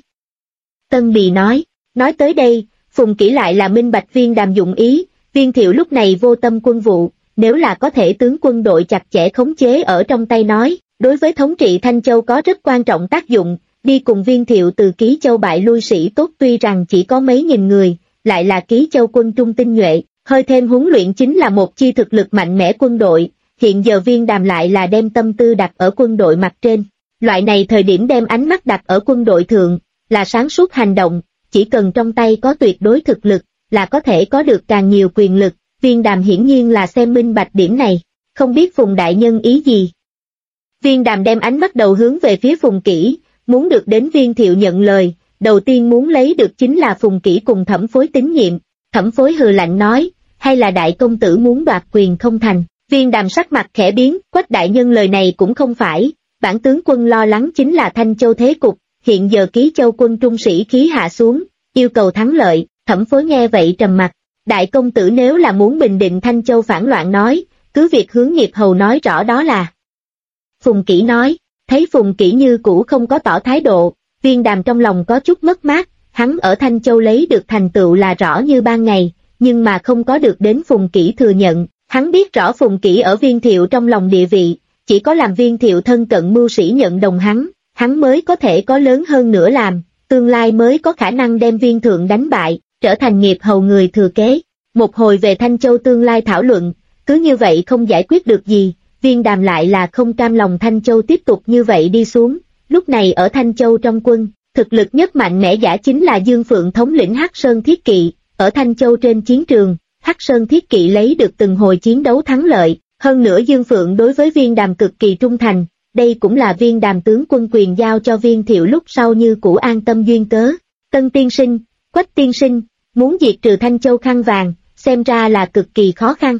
Tân Bì nói tới đây, Phùng Kỷ lại là minh bạch Viên Đàm dụng ý, Viên Thiệu lúc này vô tâm quân vụ, nếu là có thể tướng quân đội chặt chẽ khống chế ở trong tay nói, đối với thống trị Thanh Châu có rất quan trọng tác dụng, đi cùng Viên Thiệu từ Ký Châu bại lui sĩ tốt tuy rằng chỉ có mấy nghìn người, lại là Ký Châu quân trung tinh nhuệ, hơi thêm huấn luyện chính là một chi thực lực mạnh mẽ quân đội, hiện giờ Viên Đàm lại là đem tâm tư đặt ở quân đội mặt trên. Loại này thời điểm đem ánh mắt đặt ở quân đội thượng, là sáng suốt hành động, chỉ cần trong tay có tuyệt đối thực lực, là có thể có được càng nhiều quyền lực, Viên Đàm hiển nhiên là xem minh bạch điểm này, không biết Phùng đại nhân ý gì. Viên Đàm đem ánh mắt đầu hướng về phía Phùng Kỷ, muốn được đến Viên Thiệu nhận lời, đầu tiên muốn lấy được chính là Phùng Kỷ cùng Thẩm Phối tín nhiệm, Thẩm Phối hừ lạnh nói, hay là đại công tử muốn đoạt quyền không thành, Viên Đàm sắc mặt khẽ biến, Quách đại nhân lời này cũng không phải, bản tướng quân lo lắng chính là Thanh Châu thế cục, hiện giờ Ký Châu quân trung sĩ khí hạ xuống, yêu cầu thắng lợi, Thẩm Phối nghe vậy trầm mặt, đại công tử nếu là muốn bình định Thanh Châu phản loạn nói, cứ việc hướng Nghiệp Hầu nói rõ đó là. Phùng Kỷ nói, thấy Phùng Kỷ như cũ không có tỏ thái độ, Viên Đàm trong lòng có chút mất mát, hắn ở Thanh Châu lấy được thành tựu là rõ như ban ngày, nhưng mà không có được đến Phùng Kỷ thừa nhận, hắn biết rõ Phùng Kỷ ở Viên Thiệu trong lòng địa vị, chỉ có làm Viên Thiệu thân cận mưu sĩ nhận đồng hắn mới có thể có lớn hơn nữa làm, tương lai mới có khả năng đem Viên Thượng đánh bại, trở thành Nghiệp Hầu người thừa kế. Một hồi về Thanh Châu tương lai thảo luận, cứ như vậy không giải quyết được gì, Viên Đàm lại là không cam lòng Thanh Châu tiếp tục như vậy đi xuống, lúc này ở Thanh Châu trong quân, thực lực nhất mạnh mẽ giả chính là Dương Phượng thống lĩnh Hắc Sơn Thiết Kỵ, ở Thanh Châu trên chiến trường, Hắc Sơn Thiết Kỵ lấy được từng hồi chiến đấu thắng lợi, hơn nữa Dương Phượng đối với Viên Đàm cực kỳ trung thành, đây cũng là Viên Đàm tướng quân quyền giao cho Viên Thiệu lúc sau như cũ an tâm duyên cớ. Tân tiên sinh, Quách tiên sinh, muốn diệt trừ Thanh Châu khăn vàng, xem ra là cực kỳ khó khăn.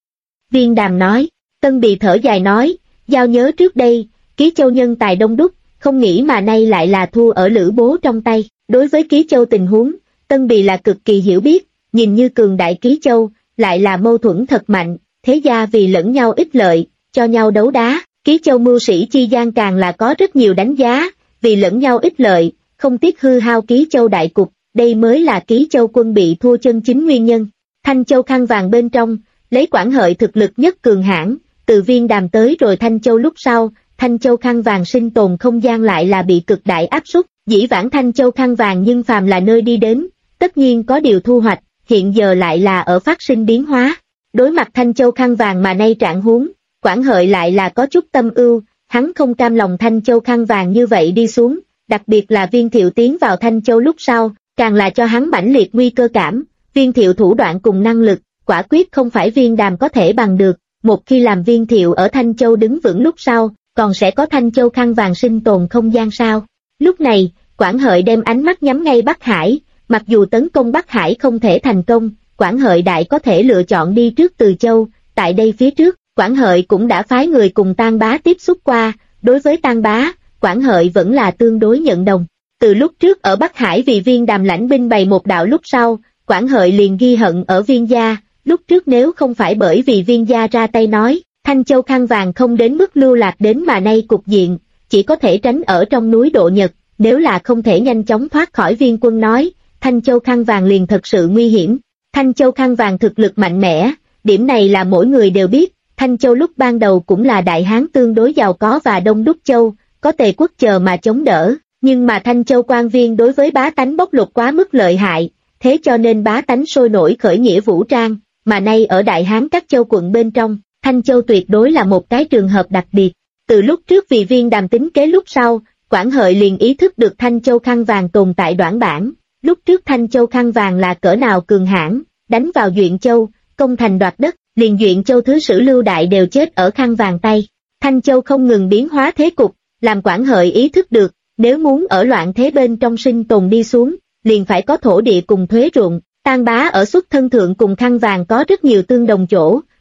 Viên Đàm nói, Tân Bì thở dài nói, giao nhớ trước đây, Ký Châu nhân tài đông đúc, không nghĩ mà nay lại là thua ở Lữ Bố trong tay, đối với Ký Châu tình huống, Tân Bì là cực kỳ hiểu biết, nhìn như cường đại Ký Châu, lại là mâu thuẫn thật mạnh, thế gia vì lẫn nhau ích lợi, cho nhau đấu đá, Ký Châu mưu sĩ chi gian càng là có rất nhiều đánh giá, vì lẫn nhau ích lợi, không tiếc hư hao Ký Châu đại cục, đây mới là Ký Châu quân bị thua chân chính nguyên nhân. Thanh Châu khăn vàng bên trong, lấy Quản Hợi thực lực nhất cường hãn, từ Viên Đàm tới rồi Thanh Châu lúc sau, Thanh Châu khăn vàng sinh tồn không gian lại là bị cực đại áp suất, dĩ vãng Thanh Châu khăn vàng nhưng phàm là nơi đi đến, tất nhiên có điều thu hoạch, hiện giờ lại là ở phát sinh biến hóa. Đối mặt Thanh Châu khăn vàng mà nay trạng huống, Quản Hợi lại là có chút tâm ưu, hắn không cam lòng Thanh Châu khăn vàng như vậy đi xuống, đặc biệt là Viên Thiệu tiến vào Thanh Châu lúc sau, càng là cho hắn mãnh liệt nguy cơ cảm, Viên Thiệu thủ đoạn cùng năng lực, quả quyết không phải Viên Đàm có thể bằng được, một khi làm Viên Thiệu ở Thanh Châu đứng vững lúc sau, còn sẽ có Thanh Châu khăn vàng sinh tồn không gian sao. Lúc này, Quản Hợi đem ánh mắt nhắm ngay Bắc Hải, mặc dù tấn công Bắc Hải không thể thành công, Quản Hợi đại có thể lựa chọn đi trước Từ Châu, tại đây phía trước, Quản Hợi cũng đã phái người cùng Tang Bá tiếp xúc qua, đối với Tang Bá, Quản Hợi vẫn là tương đối nhận đồng. Từ lúc trước ở Bắc Hải vì Viên Đàm lãnh binh bày một đạo lúc sau, Quản Hợi liền ghi hận ở Viên gia, lúc trước nếu không phải bởi vì Viên gia ra tay nói, Thanh Châu khăn vàng không đến mức lưu lạc đến mà nay cục diện, chỉ có thể tránh ở trong núi Độ Nhật, nếu là không thể nhanh chóng thoát khỏi Viên quân nói, Thanh Châu khăn vàng liền thật sự nguy hiểm. Thanh Châu khăn vàng thực lực mạnh mẽ, điểm này là mỗi người đều biết, Thanh Châu lúc ban đầu cũng là đại hán tương đối giàu có và đông đúc châu, có Tề quốc chờ mà chống đỡ, nhưng mà Thanh Châu quan viên đối với bá tánh bóc lột quá mức lợi hại, thế cho nên bá tánh sôi nổi khởi nghĩa vũ trang, mà nay ở đại hán các châu quận bên trong, Thanh Châu tuyệt đối là một cái trường hợp đặc biệt. Từ lúc trước vì Viên Đàm tính kế lúc sau, Quản Hợi liền ý thức được Thanh Châu khăn vàng tồn tại đoản bản, lúc trước Thanh Châu khăn vàng là cỡ nào cường hãn, đánh vào Duyện Châu, công thành đoạt đất, liền Duyện Châu thứ sử Lưu Đại đều chết ở khăn vàng tay. Thanh Châu không ngừng biến hóa thế cục, làm Quản Hợi ý thức được, nếu muốn ở loạn thế bên trong sinh tồn đi xuống, liền phải có thổ địa cùng thuế ruộng. Tang Bá ở xuất thân thượng cùng khăn vàng có rất nhiều tương đồng chỗ,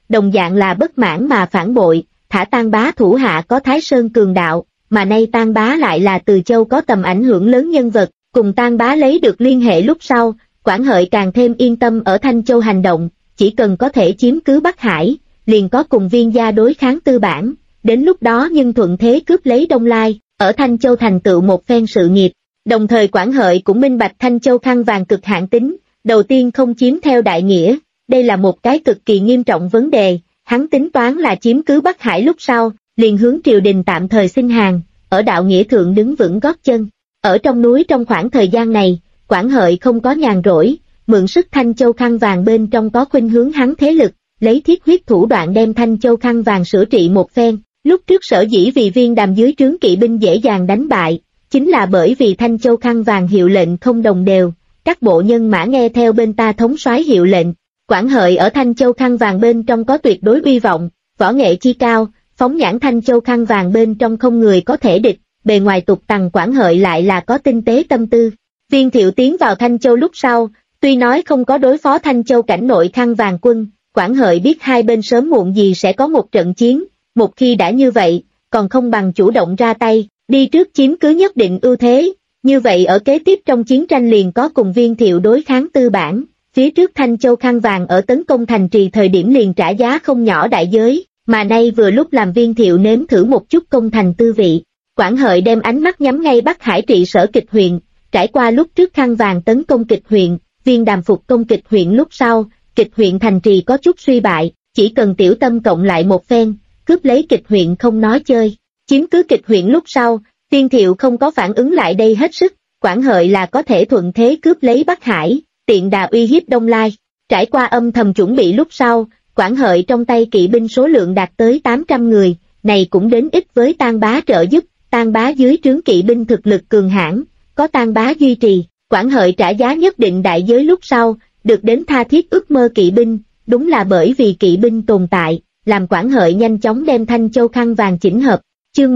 đồng dạng là bất mãn mà phản bội, thả Tang Bá thủ hạ có Thái Sơn cường đạo, mà nay Tang Bá lại là Từ Châu có tầm ảnh hưởng lớn nhân vật, cùng Tang Bá lấy được liên hệ lúc sau, Quản Hợi càng thêm yên tâm ở Thanh Châu hành động, chỉ cần có thể chiếm cứ Bắc Hải, liền có cùng Viên gia đối kháng Tư Bản, đến lúc đó nhưng thuận thế cướp lấy Đông Lai, ở Thanh Châu thành tựu một phen sự nghiệp. Đồng thời Quản Hợi cũng minh bạch Thanh Châu khăn vàng cực hạn tính, đầu tiên không chiếm theo đại nghĩa, đây là một cái cực kỳ nghiêm trọng vấn đề, hắn tính toán là chiếm cứ Bắc Hải lúc sau, liền hướng triều đình tạm thời xin hàng, ở đạo nghĩa thượng đứng vững gót chân. Ở trong núi trong khoảng thời gian này, Quản Hợi không có nhàn rỗi, mượn sức Thanh Châu khăn vàng bên trong có khuynh hướng hắn thế lực, lấy thiết huyết thủ đoạn đem Thanh Châu khăn vàng sửa trị một phen. Lúc trước sở dĩ vì Viên Đàm dưới trướng kỵ binh dễ dàng đánh bại, chính là bởi vì Thanh Châu khăn vàng hiệu lệnh không đồng đều, các bộ nhân mã nghe theo bên ta thống soái hiệu lệnh. Quản Hợi ở Thanh Châu khăn vàng bên trong có tuyệt đối uy vọng, võ nghệ chi cao, phóng nhãn Thanh Châu khăn vàng bên trong không người có thể địch, bề ngoài tục tằng Quản Hợi lại là có tinh tế tâm tư. Viên Thiệu tiến vào Thanh Châu lúc sau, tuy nói không có đối phó Thanh Châu cảnh nội khăn vàng quân, Quản Hợi biết hai bên sớm muộn gì sẽ có một trận chiến, một khi đã như vậy, còn không bằng chủ động ra tay, đi trước chiếm cứ nhất định ưu thế, như vậy ở kế tiếp trong chiến tranh liền có cùng Viên Thiệu đối kháng Tư Bản, phía trước Thanh Châu khăn vàng ở tấn công thành trì thời điểm liền trả giá không nhỏ đại giới, mà nay vừa lúc làm Viên Thiệu nếm thử một chút công thành tư vị. Quản Hợi đem ánh mắt nhắm ngay Bắc Hải trị sở Kịch huyện, trải qua lúc trước khăn vàng tấn công Kịch huyện, Viên Đàm phục công Kịch huyện lúc sau, Kịch huyện thành trì có chút suy bại, chỉ cần tiểu tâm cộng lại một phen, cướp lấy Kịch huyện không nói chơi. Chiếm cứ Kịch huyện lúc sau, Viên Thiệu không có phản ứng lại đây hết sức, Quản Hợi là có thể thuận thế cướp lấy Bắc Hải, tiện đà uy hiếp Đông Lai. Trải qua âm thầm chuẩn bị lúc sau, Quản Hợi trong tay kỵ binh số lượng đạt tới 800 người, này cũng đến ít với Tang Bá trợ giúp, Tang Bá dưới trướng kỵ binh thực lực cường hãn, có Tang Bá duy trì, Quản Hợi trả giá nhất định đại giới lúc sau, được đến tha thiết ước mơ kỵ binh, đúng là bởi vì kỵ binh tồn tại, làm Quản Hợi nhanh chóng đem Thanh Châu khăn vàng chỉnh hợp. Chương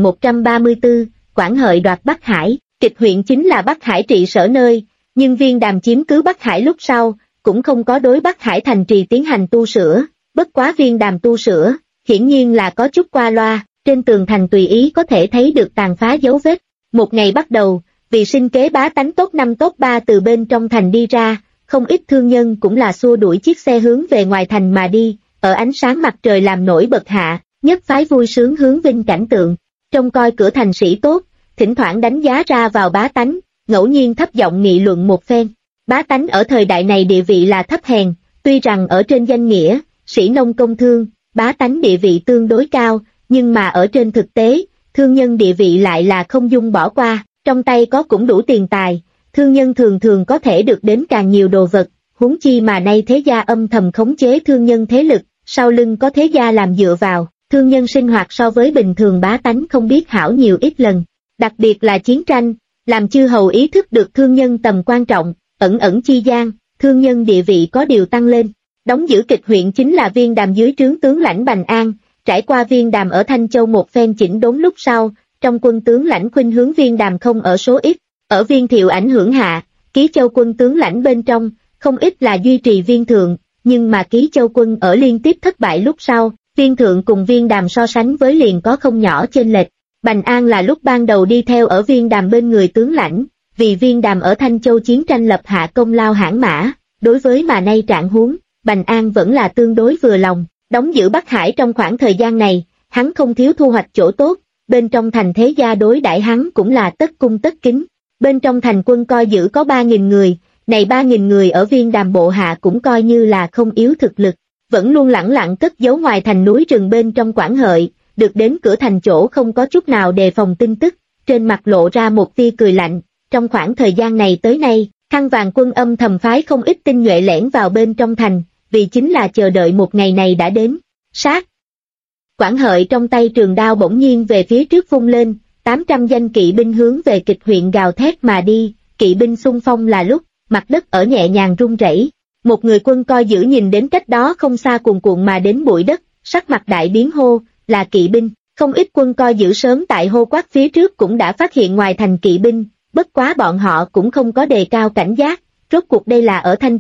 1134, Quản Hợi đoạt Bắc Hải, Kịch huyện chính là Bắc Hải trị sở nơi, nhưng Viên Đàm chiếm cứ Bắc Hải lúc sau, cũng không có đối Bắc Hải thành trì tiến hành tu sửa, bất quá Viên Đàm tu sửa, hiển nhiên là có chút qua loa, trên tường thành tùy ý có thể thấy được tàn phá dấu vết. Một ngày bắt đầu, vì sinh kế bá tánh top 5 top 3 từ bên trong thành đi ra, không ít thương nhân cũng là xua đuổi chiếc xe hướng về ngoài thành mà đi, ở ánh sáng mặt trời làm nổi bật hạ, nhất phái vui sướng hướng vinh cảnh tượng, trông coi cửa thành sĩ tốt, thỉnh thoảng đánh giá ra vào bá tánh, ngẫu nhiên thấp giọng nghị luận một phen. Bá tánh ở thời đại này địa vị là thấp hèn, tuy rằng ở trên danh nghĩa, sĩ nông công thương, bá tánh địa vị tương đối cao, nhưng mà ở trên thực tế, thương nhân địa vị lại là không dung bỏ qua, trong tay có cũng đủ tiền tài, thương nhân thường thường có thể được đến càng nhiều đồ vật, huống chi mà nay thế gia âm thầm khống chế thương nhân thế lực, sau lưng có thế gia làm dựa vào, thương nhân sinh hoạt so với bình thường bá tánh không biết hảo nhiều ít lần, đặc biệt là chiến tranh, làm chư hầu ý thức được thương nhân tầm quan trọng, ẩn ẩn chi gian, thương nhân địa vị có điều tăng lên. Đóng giữ Kịch huyện chính là Viên Đàm dưới trướng tướng lãnh Bành An, trải qua Viên Đàm ở Thanh Châu một phen chỉnh đốn lúc sau, trong quân tướng lãnh khuynh hướng Viên Đàm không ở số ít, ở Viên Thiệu ảnh hưởng hạ, Ký Châu quân tướng lãnh bên trong, không ít là duy trì Viên Thượng, nhưng mà Ký Châu quân ở liên tiếp thất bại lúc sau, Viên Thượng cùng Viên Đàm so sánh với liền có không nhỏ chênh lệch. Bành An là lúc ban đầu đi theo ở Viên Đàm bên người tướng lãnh, vì Viên Đàm ở Thanh Châu chiến tranh lập hạ công lao hãn mã, đối với mà nay trạng huống, Bành An vẫn là tương đối vừa lòng, đóng giữ Bắc Hải trong khoảng thời gian này, hắn không thiếu thu hoạch chỗ tốt, bên trong thành thế gia đối đãi hắn cũng là tất cung tất kính, bên trong thành quân coi giữ có 3.000 người, này 3.000 người ở Viên Đàm bộ hạ cũng coi như là không yếu thực lực, vẫn luôn lẳng lặng cất giấu ngoài thành núi rừng bên trong Quản Hợi, được đến cửa thành chỗ không có chút nào đề phòng tin tức, trên mặt lộ ra một tia cười lạnh, trong khoảng thời gian này tới nay, khăn vàng quân âm thầm phái không ít tinh nhuệ lẻn vào bên trong thành, vì chính là chờ đợi một ngày này đã đến. Sát! Quản Hợi trong tay trường đao bỗng nhiên về phía trước vung lên, 800 danh kỵ binh hướng về Kịch huyện gào thét mà đi, kỵ binh xung phong là lúc, mặt đất ở nhẹ nhàng rung rẩy. Một người quân coi giữ nhìn đến cách đó không xa cuồn cuộn mà đến bụi đất, sắc mặt đại biến hô, là kỵ binh, không ít quân coi giữ sớm tại hô quát phía trước cũng đã phát hiện ngoài thành kỵ binh, bất quá bọn họ cũng không có đề cao cảnh giác, rốt cuộc đây là ở Thanh Châu,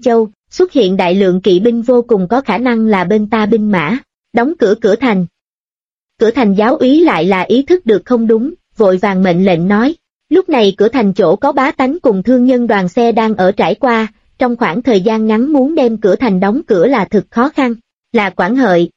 xuất hiện đại lượng kỵ binh vô cùng có khả năng là bên ta binh mã, đóng cửa thành. Cửa thành giáo úy lại là ý thức được không đúng, vội vàng mệnh lệnh nói. Lúc này cửa thành chỗ có bá tánh cùng thương nhân đoàn xe đang ở trải qua, trong khoảng thời gian ngắn muốn đem cửa thành đóng cửa là thực khó khăn, là Quản Hợi.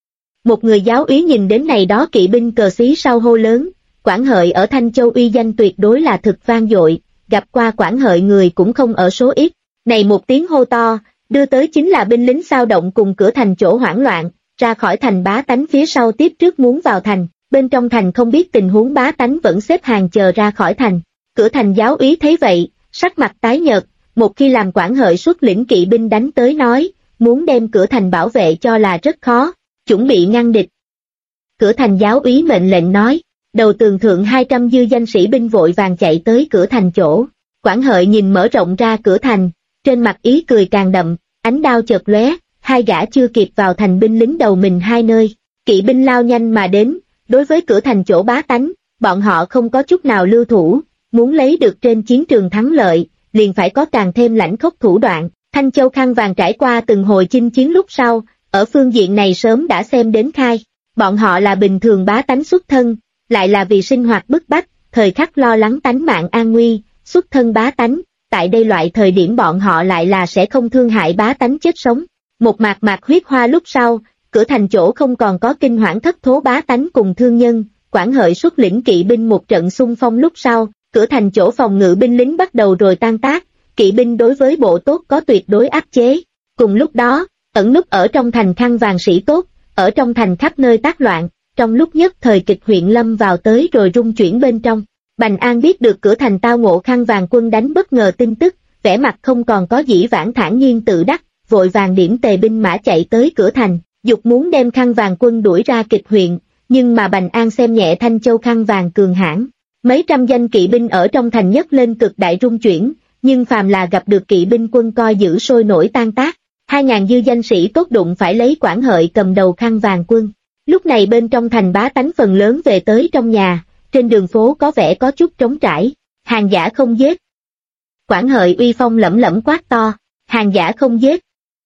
Một người giáo úy nhìn đến này đó kỵ binh cờ xí sau hô lớn, Quản Hợi ở Thanh Châu uy danh tuyệt đối là thực vang dội, gặp qua Quản Hợi người cũng không ở số ít. Này một tiếng hô to, đưa tới chính là binh lính sao động cùng cửa thành chỗ hoảng loạn, ra khỏi thành bá tánh phía sau tiếp trước muốn vào thành, bên trong thành không biết tình huống bá tánh vẫn xếp hàng chờ ra khỏi thành. Cửa thành giáo úy thấy vậy, sắc mặt tái nhợt, một khi làm Quản Hợi xuất lĩnh kỵ binh đánh tới nói, muốn đem cửa thành bảo vệ cho là rất khó, chuẩn bị ngăn địch. Cửa thành giáo úy mệnh lệnh nói, đầu tường thượng 200 dư danh sĩ binh vội vàng chạy tới cửa thành chỗ. Quản Hợi nhìn mở rộng ra cửa thành, trên mặt ý cười càng đậm, ánh đao chợt lóe, hai gã chưa kịp vào thành binh lính đầu mình hai nơi, kỵ binh lao nhanh mà đến, đối với cửa thành chỗ bá tánh, bọn họ không có chút nào lưu thủ, muốn lấy được trên chiến trường thắng lợi, liền phải có càng thêm lãnh khốc thủ đoạn. Thanh Châu khăn vàng trải qua từng hồi chinh chiến lúc sau, ở phương diện này sớm đã xem đến khai, bọn họ là bình thường bá tánh xuất thân, lại là vì sinh hoạt bức bách, thời khắc lo lắng tánh mạng an nguy, xuất thân bá tánh, tại đây loại thời điểm bọn họ lại là sẽ không thương hại bá tánh chết sống. Một mạc huyết hoa lúc sau, cửa thành chỗ không còn có kinh hoảng thất thố bá tánh cùng thương nhân, Quản Hợi xuất lĩnh kỵ binh một trận xung phong lúc sau, cửa thành chỗ phòng ngự binh lính bắt đầu rồi tan tác, kỵ binh đối với bộ tốt có tuyệt đối áp chế. Cùng lúc đó, ẩn núp ở trong thành khăn vàng sĩ tốt, ở trong thành khắp nơi tác loạn, trong lúc nhất thời kịch huyện lâm vào tới rồi rung chuyển bên trong. Bành An biết được cửa thành tao ngộ khăn vàng quân đánh bất ngờ tin tức, vẻ mặt không còn có dĩ vãng thản nhiên tự đắc, vội vàng điểm tề binh mã chạy tới cửa thành, dục muốn đem khăn vàng quân đuổi ra kịch huyện, nhưng mà Bành An xem nhẹ Thanh Châu khăn vàng cường hãn. Mấy trăm danh kỵ binh ở trong thành nhất lên cực đại rung chuyển, nhưng phàm là gặp được kỵ binh quân coi giữ sôi nổi tan tác, 2.000 dư danh sĩ tốt đụng phải lấy Quản Hợi cầm đầu khăn vàng quân. Lúc này bên trong thành bá tánh phần lớn về tới trong nhà, trên đường phố có vẻ có chút trống trải, hàng giả không giết. Quản Hợi uy phong lẫm lẫm quát to, hàng giả không giết.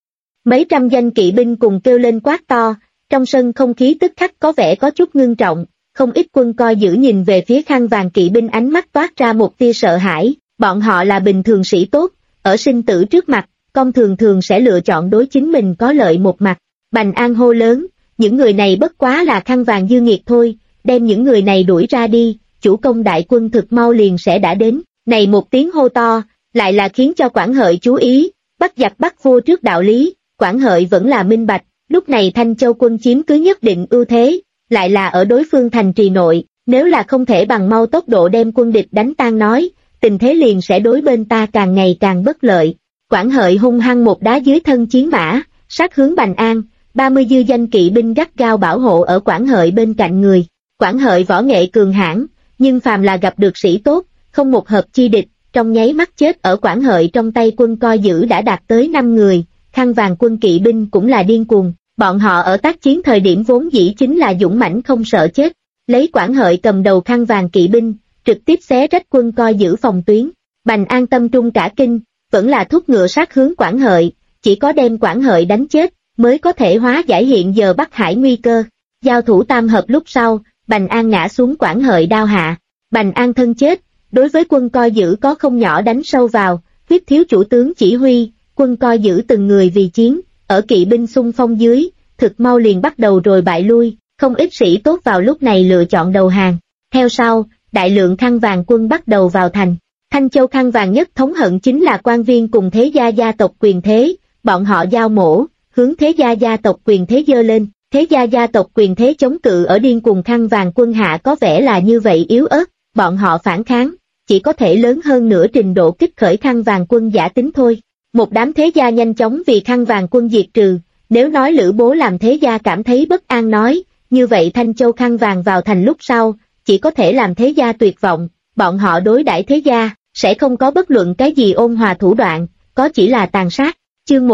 Mấy trăm danh kỵ binh cùng kêu lên quát to, trong sân không khí tức khắc có vẻ có chút ngưng trọng, không ít quân coi giữ nhìn về phía khăn vàng kỵ binh ánh mắt toát ra một tia sợ hãi, bọn họ là bình thường sĩ tốt, ở sinh tử trước mặt, công thường sẽ lựa chọn đối chính mình có lợi một mặt. Bành An hô lớn, những người này bất quá là khăn vàng dư nghiệt thôi, đem những người này đuổi ra đi, chủ công đại quân thực mau liền sẽ đã đến. Này một tiếng hô to, lại là khiến cho Quản Hợi chú ý, bắt giặc bắt vua trước đạo lý, Quản Hợi vẫn là minh bạch, lúc này Thanh Châu quân chiếm cứ nhất định ưu thế, lại là ở đối phương thành trì nội, nếu là không thể bằng mau tốc độ đem quân địch đánh tan nói, tình thế liền sẽ đối bên ta càng ngày càng bất lợi. Quản Hợi hung hăng một đá dưới thân chiến mã, sát hướng Bành An, 30 dư danh kỵ binh gắt gao bảo hộ ở Quản Hợi bên cạnh người. Quản Hợi võ nghệ cường hãn, nhưng phàm là gặp được sĩ tốt, không một hợp chi địch, trong nháy mắt chết ở Quản Hợi trong tay quân coi giữ đã đạt tới 5 người, khăn vàng quân kỵ binh cũng là điên cuồng, bọn họ ở tác chiến thời điểm vốn dĩ chính là dũng mãnh không sợ chết, lấy Quản Hợi cầm đầu khăn vàng kỵ binh, trực tiếp xé rách quân coi giữ phòng tuyến. Bành An tâm trung cả kinh, vẫn là thúc ngựa sát hướng Quản Hợi, chỉ có đem Quản Hợi đánh chết, mới có thể hóa giải hiện giờ Bắc Hải nguy cơ. Giao thủ tam hợp lúc sau, Bành An ngã xuống Quản Hợi đao hạ, Bành An thân chết, đối với quân coi giữ có không nhỏ đánh sâu vào, huyết thiếu chủ tướng chỉ huy, quân coi giữ từng người vì chiến, ở kỵ binh xung phong dưới, thực mau liền bắt đầu rồi bại lui, không ít sĩ tốt vào lúc này lựa chọn đầu hàng. Theo sau, đại lượng khăn vàng quân bắt đầu vào thành. Thanh Châu khăn vàng nhất thống hận chính là quan viên cùng thế gia gia tộc quyền thế, bọn họ giao mổ, hướng thế gia gia tộc quyền thế dơ lên, thế gia gia tộc quyền thế chống cự ở điên cùng khăn vàng quân hạ có vẻ là như vậy yếu ớt, bọn họ phản kháng, chỉ có thể lớn hơn nửa trình độ kích khởi khăn vàng quân giả tính thôi. Một đám thế gia nhanh chóng vì khăn vàng quân diệt trừ, nếu nói Lữ Bố làm thế gia cảm thấy bất an nói, như vậy Thanh Châu khăn vàng vào thành lúc sau, chỉ có thể làm thế gia tuyệt vọng, bọn họ đối đãi thế gia, sẽ không có bất luận cái gì ôn hòa thủ đoạn, có chỉ là tàn sát. Chương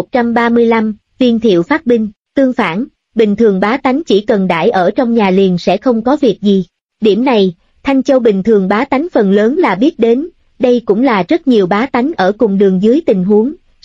1135, Viên Thiệu phát binh, tương phản, bình thường bá tánh chỉ cần đãi ở trong nhà liền sẽ không có việc gì. Điểm này, Thanh Châu bình thường bá tánh phần lớn là biết đến, đây cũng là rất nhiều bá tánh ở cùng đường dưới tình huống,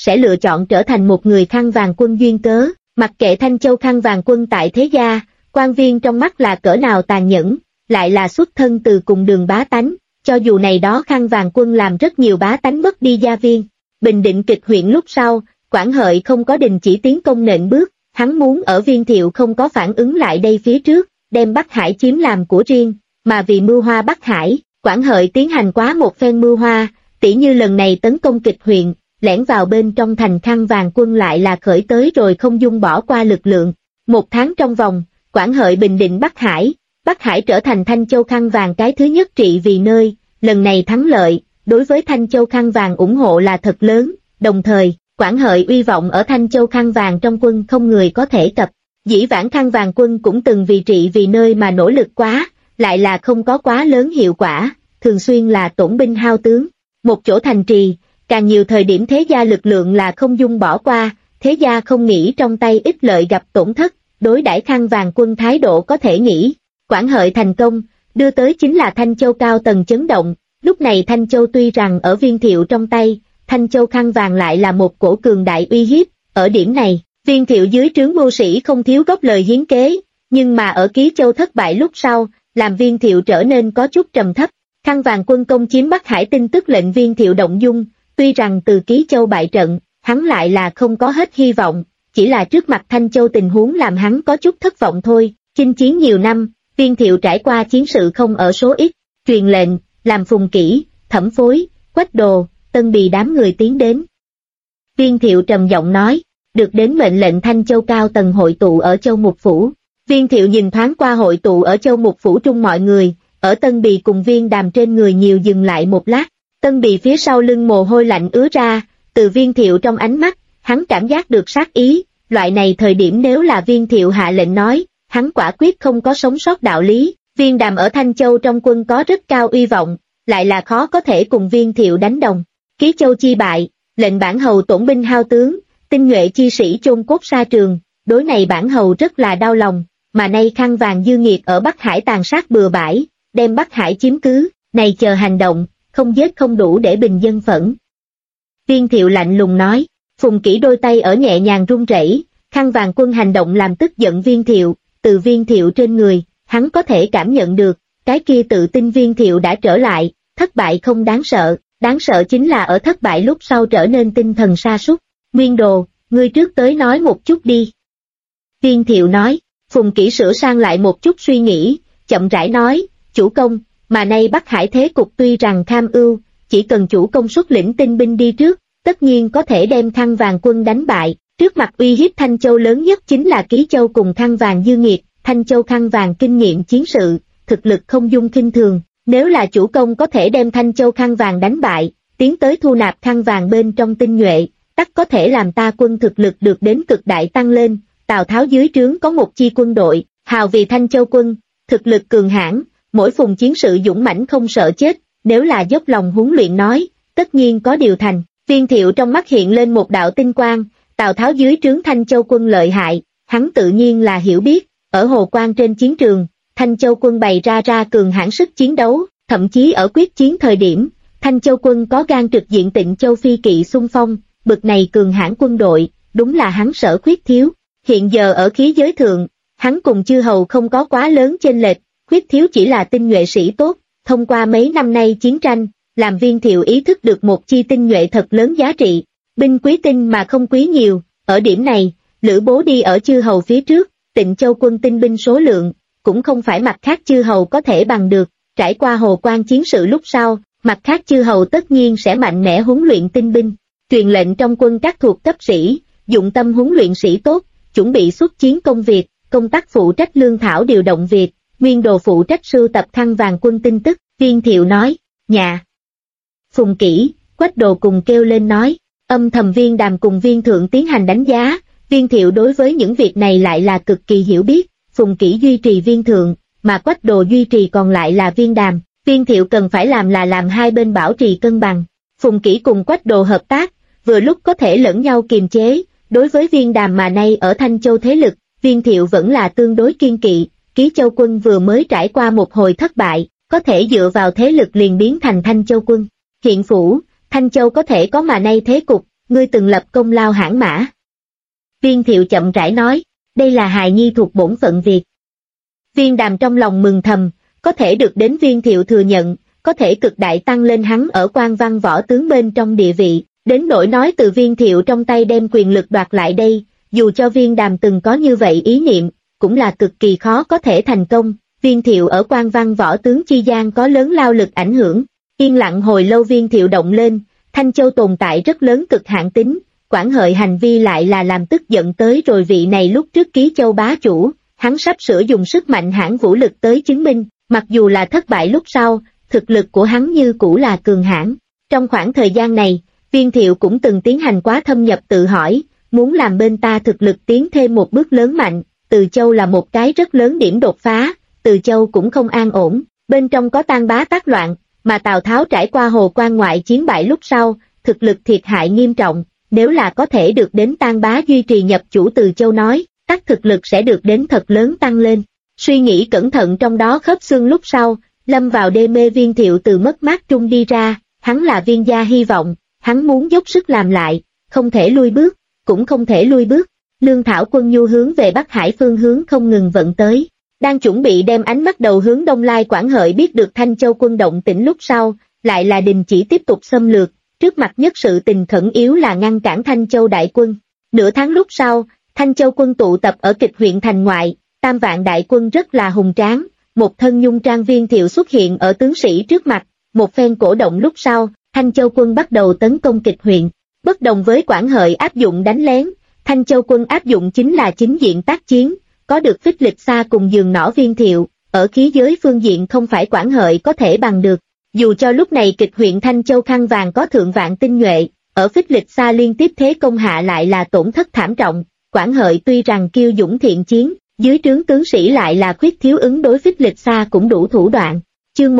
sẽ lựa chọn trở thành một người khăn vàng quân duyên cớ. Mặc kệ Thanh Châu khăn vàng quân tại thế gia, quan viên trong mắt là cỡ nào tàn nhẫn, lại là xuất thân từ cùng đường bá tánh, cho dù này đó khăn vàng quân làm rất nhiều bá tánh mất đi gia viên. Bình Định Kịch huyện lúc sau, Quản Hợi không có đình chỉ tiến công nện bước, hắn muốn ở Viên Thiệu không có phản ứng lại đây phía trước, đem Bắc Hải chiếm làm của riêng, mà vì mưu hoa Bắc Hải, Quản Hợi tiến hành quá một phen mưu hoa, tỉ như lần này tấn công Kịch huyện, lẻn vào bên trong thành khăn vàng quân lại là khởi tới rồi không dung bỏ qua lực lượng. 1 tháng trong vòng, Quản Hợi bình định Bắc Hải trở thành Thanh Châu khăn vàng cái thứ nhất trị vì nơi, lần này thắng lợi, đối với Thanh Châu khăn vàng ủng hộ là thật lớn, đồng thời, Quản Hợi uy vọng ở Thanh Châu khăn vàng trong quân không người có thể cập. Dĩ vãng khăn vàng quân cũng từng vì trị vì nơi mà nỗ lực quá, lại là không có quá lớn hiệu quả, thường xuyên là tổn binh hao tướng. Một chỗ thành trì, càng nhiều thời điểm thế gia lực lượng là không dung bỏ qua, thế gia không nghĩ trong tay ít lợi gặp tổn thất, đối đãi khăn vàng quân thái độ có thể nghĩ. Quản Hợi thành công, đưa tới chính là Thanh Châu cao tầng chấn động, lúc này Thanh Châu tuy rằng ở Viên Thiệu trong tay, Thanh Châu khăn vàng lại là một cổ cường đại uy hiếp, ở điểm này, Viên Thiệu dưới trướng mưu sĩ không thiếu góp lời hiến kế, nhưng mà ở Ký Châu thất bại lúc sau, làm Viên Thiệu trở nên có chút trầm thấp. Khăn vàng quân công chiếm Bắc Hải tin tức lệnh Viên Thiệu động dung, tuy rằng từ Ký Châu bại trận, hắn lại là không có hết hy vọng, chỉ là trước mặt Thanh Châu tình huống làm hắn có chút thất vọng thôi. Chinh chiến nhiều năm, Viên Thiệu trải qua chiến sự không ở số ít, truyền lệnh, làm Phùng Kỷ, Thẩm Phối, Quách Đồ, Tân Bì đám người tiến đến. Viên Thiệu trầm giọng nói, được đến mệnh lệnh Thanh Châu cao tầng hội tụ ở Châu Mục Phủ. Viên Thiệu nhìn thoáng qua hội tụ ở Châu Mục Phủ trung mọi người, ở Tân Bì cùng Viên Đàm trên người nhiều dừng lại một lát, Tân Bì phía sau lưng mồ hôi lạnh ứa ra, từ Viên Thiệu trong ánh mắt, hắn cảm giác được sát ý, loại này thời điểm nếu là Viên Thiệu hạ lệnh nói, hắn quả quyết không có sống sót đạo lý. Viên Đàm ở Thanh Châu trong quân có rất cao uy vọng, lại là khó có thể cùng Viên Thiệu đánh đồng. Ký Châu chi bại, lệnh bản hầu tổn binh hao tướng, tinh nhuệ chi sĩ chôn cốt sa trường, đối này bản hầu rất là đau lòng, mà nay khăn vàng dư nghiệt ở Bắc Hải tàn sát bừa bãi, đem Bắc Hải chiếm cứ, này chờ hành động, không giết không đủ để bình dân phẫn. Viên Thiệu lạnh lùng nói, Phùng Kỷ đôi tay ở nhẹ nhàng run rẩy, khăn vàng quân hành động làm tức giận Viên Thiệu, từ Viên Thiệu trên người, hắn có thể cảm nhận được, cái kia tự tin Viên Thiệu đã trở lại, thất bại không đáng sợ chính là ở thất bại lúc sau trở nên tinh thần sa sút. Nguyên Đồ, ngươi trước tới nói một chút đi. Viên Thiệu nói, Phùng Kỷ sửa sang lại một chút suy nghĩ, chậm rãi nói, chủ công, mà nay Bắc Hải thế cục tuy rằng kham ưu, chỉ cần chủ công xuất lĩnh tinh binh đi trước, tất nhiên có thể đem khăn vàng quân đánh bại. Trước mặt uy hiếp Thanh Châu lớn nhất chính là Ký Châu cùng khăn vàng dư nghiệt, Thanh Châu khăn vàng kinh nghiệm chiến sự, thực lực không dung khinh thường, nếu là chủ công có thể đem Thanh Châu khăn vàng đánh bại, tiến tới thu nạp khăn vàng bên trong tinh nhuệ, tất có thể làm ta quân thực lực được đến cực đại tăng lên. Tào Tháo dưới trướng có một chi quân đội, hào vì Thanh Châu quân, thực lực cường hãn, mỗi phùng chiến sự dũng mãnh không sợ chết, nếu là dốc lòng huấn luyện nói, tất nhiên có điều thành. Viên Thiệu trong mắt hiện lên một đạo tinh quang, Tào Tháo dưới trướng Thanh Châu quân lợi hại, hắn tự nhiên là hiểu biết, ở Hồ Quan trên chiến trường, Thanh Châu quân bày ra cường hãn sức chiến đấu, thậm chí ở quyết chiến thời điểm, Thanh Châu quân có gan trực diện Tịnh Châu phi kỵ xung phong, bực này cường hãn quân đội, đúng là hắn sở khuyết thiếu. Hiện giờ ở khí giới thượng, hắn cùng chư hầu không có quá lớn chênh lệch, khuyết thiếu chỉ là tinh nhuệ sĩ tốt. Thông qua mấy năm nay chiến tranh, làm Viên Thiệu ý thức được một chi tinh nhuệ thật lớn giá trị, binh quý tinh mà không quý nhiều. Ở điểm này, Lữ Bố đi ở chư hầu phía trước, Tịnh Châu quân tinh binh số lượng, cũng không phải mặt khác chư hầu có thể bằng được. Trải qua Hồ Quan chiến sự lúc sau, mặt khác chư hầu tất nhiên sẽ mạnh mẽ huấn luyện tinh binh, truyền lệnh trong quân các thuộc cấp sĩ, dụng tâm huấn luyện sĩ tốt, chuẩn bị xuất chiến công việc, công tác phụ trách lương thảo điều động việc, Nguyên Đồ phụ trách sưu tập khăn vàng quân tin tức. Viên Thiệu nói, nhà. Phùng Kỷ, Quách Đồ cùng kêu lên nói, âm thầm Viên Đàm cùng Viên Thượng tiến hành đánh giá. Viên Thiệu đối với những việc này lại là cực kỳ hiểu biết, Phùng Kỷ duy trì Viên Thượng, mà Quách Đồ duy trì còn lại là Viên Đàm. Viên Thiệu cần phải làm là làm hai bên bảo trì cân bằng. Phùng Kỷ cùng Quách Đồ hợp tác, vừa lúc có thể lẫn nhau kiềm chế. Đối với Viên Đàm mà nay ở Thanh Châu thế lực, Viên Thiệu vẫn là tương đối kiên kỵ. Ký Châu quân vừa mới trải qua một hồi thất bại, có thể dựa vào thế lực liền biến thành Thanh Châu quân. Hiện phủ, Thanh Châu có thể có mà nay thế cục, ngươi từng lập công lao hãn mã. Viên Thiệu chậm rãi nói, đây là hài nhi thuộc bổn phận việc. Viên Đàm trong lòng mừng thầm, có thể được đến Viên Thiệu thừa nhận, có thể cực đại tăng lên hắn ở quan văn võ tướng bên trong địa vị, đến nỗi nói từ Viên Thiệu trong tay đem quyền lực đoạt lại đây, dù cho Viên Đàm từng có như vậy ý niệm, cũng là cực kỳ khó có thể thành công. Viên Thiệu ở quan văn võ tướng chi gian có lớn lao lực ảnh hưởng, yên lặng hồi lâu Viên Thiệu động lên, Thanh Châu tồn tại rất lớn cực hạn tính, Quản Hợi hành vi lại là làm tức giận tới rồi vị này lúc trước Ký Châu bá chủ, hắn sắp sửa dùng sức mạnh hãn vũ lực tới chứng minh, mặc dù là thất bại lúc sau, thực lực của hắn như cũ là cường hãn. Trong khoảng thời gian này, Viên Thiệu cũng từng tiến hành quá thâm nhập tự hỏi, muốn làm bên ta thực lực tiến thêm một bước lớn mạnh, Từ Châu là một cái rất lớn điểm đột phá, Từ Châu cũng không an ổn, bên trong có Tang Bá tác loạn, mà Tào Tháo trải qua Hồ Quan ngoại chiến bại lúc sau, thực lực thiệt hại nghiêm trọng, nếu là có thể được đến Tang Bá duy trì nhập chủ Từ Châu nói, các thực lực sẽ được đến thật lớn tăng lên. Suy nghĩ cẩn thận trong đó khớp xương lúc sau, lâm vào đê mê Viên Thiệu từ mất mát trung đi ra, hắn là Viên gia hy vọng, hắn muốn dốc sức làm lại, không thể lui bước, cũng không thể lui bước. Lương thảo quân nhu hướng về Bắc Hải phương hướng không ngừng vận tới, đang chuẩn bị đem ánh mắt đầu hướng đông lai. Quản Hợi biết được Thanh Châu quân động tĩnh lúc sau, lại là đình chỉ tiếp tục xâm lược, trước mặt nhất sự tình khẩn yếu là ngăn cản Thanh Châu đại quân. Nửa tháng lúc sau, Thanh Châu quân tụ tập ở Kịch huyện thành ngoại, tam vạn đại quân rất là hùng tráng, một thân nhung trang Viên Thiệu xuất hiện ở tướng sĩ trước mặt, một phen cổ động lúc sau, Thanh Châu quân bắt đầu tấn công Kịch huyện. Bất đồng với Quản Hợi áp dụng đánh lén, Thanh Châu quân áp dụng chính là chính diện tác chiến, có được phích lịch xa cùng giường nỏ Viên Thiệu, ở khí giới phương diện không phải Quản Hợi có thể bằng được. Dù cho lúc này Kịch huyện Thanh Châu khăn vàng có thượng vạn tinh nhuệ, ở phích lịch xa liên tiếp thế công hạ lại là tổn thất thảm trọng. Quản Hợi tuy rằng kiêu dũng thiện chiến, dưới trướng tướng sĩ lại là khuyết thiếu ứng đối phích lịch xa cũng đủ thủ đoạn. Chương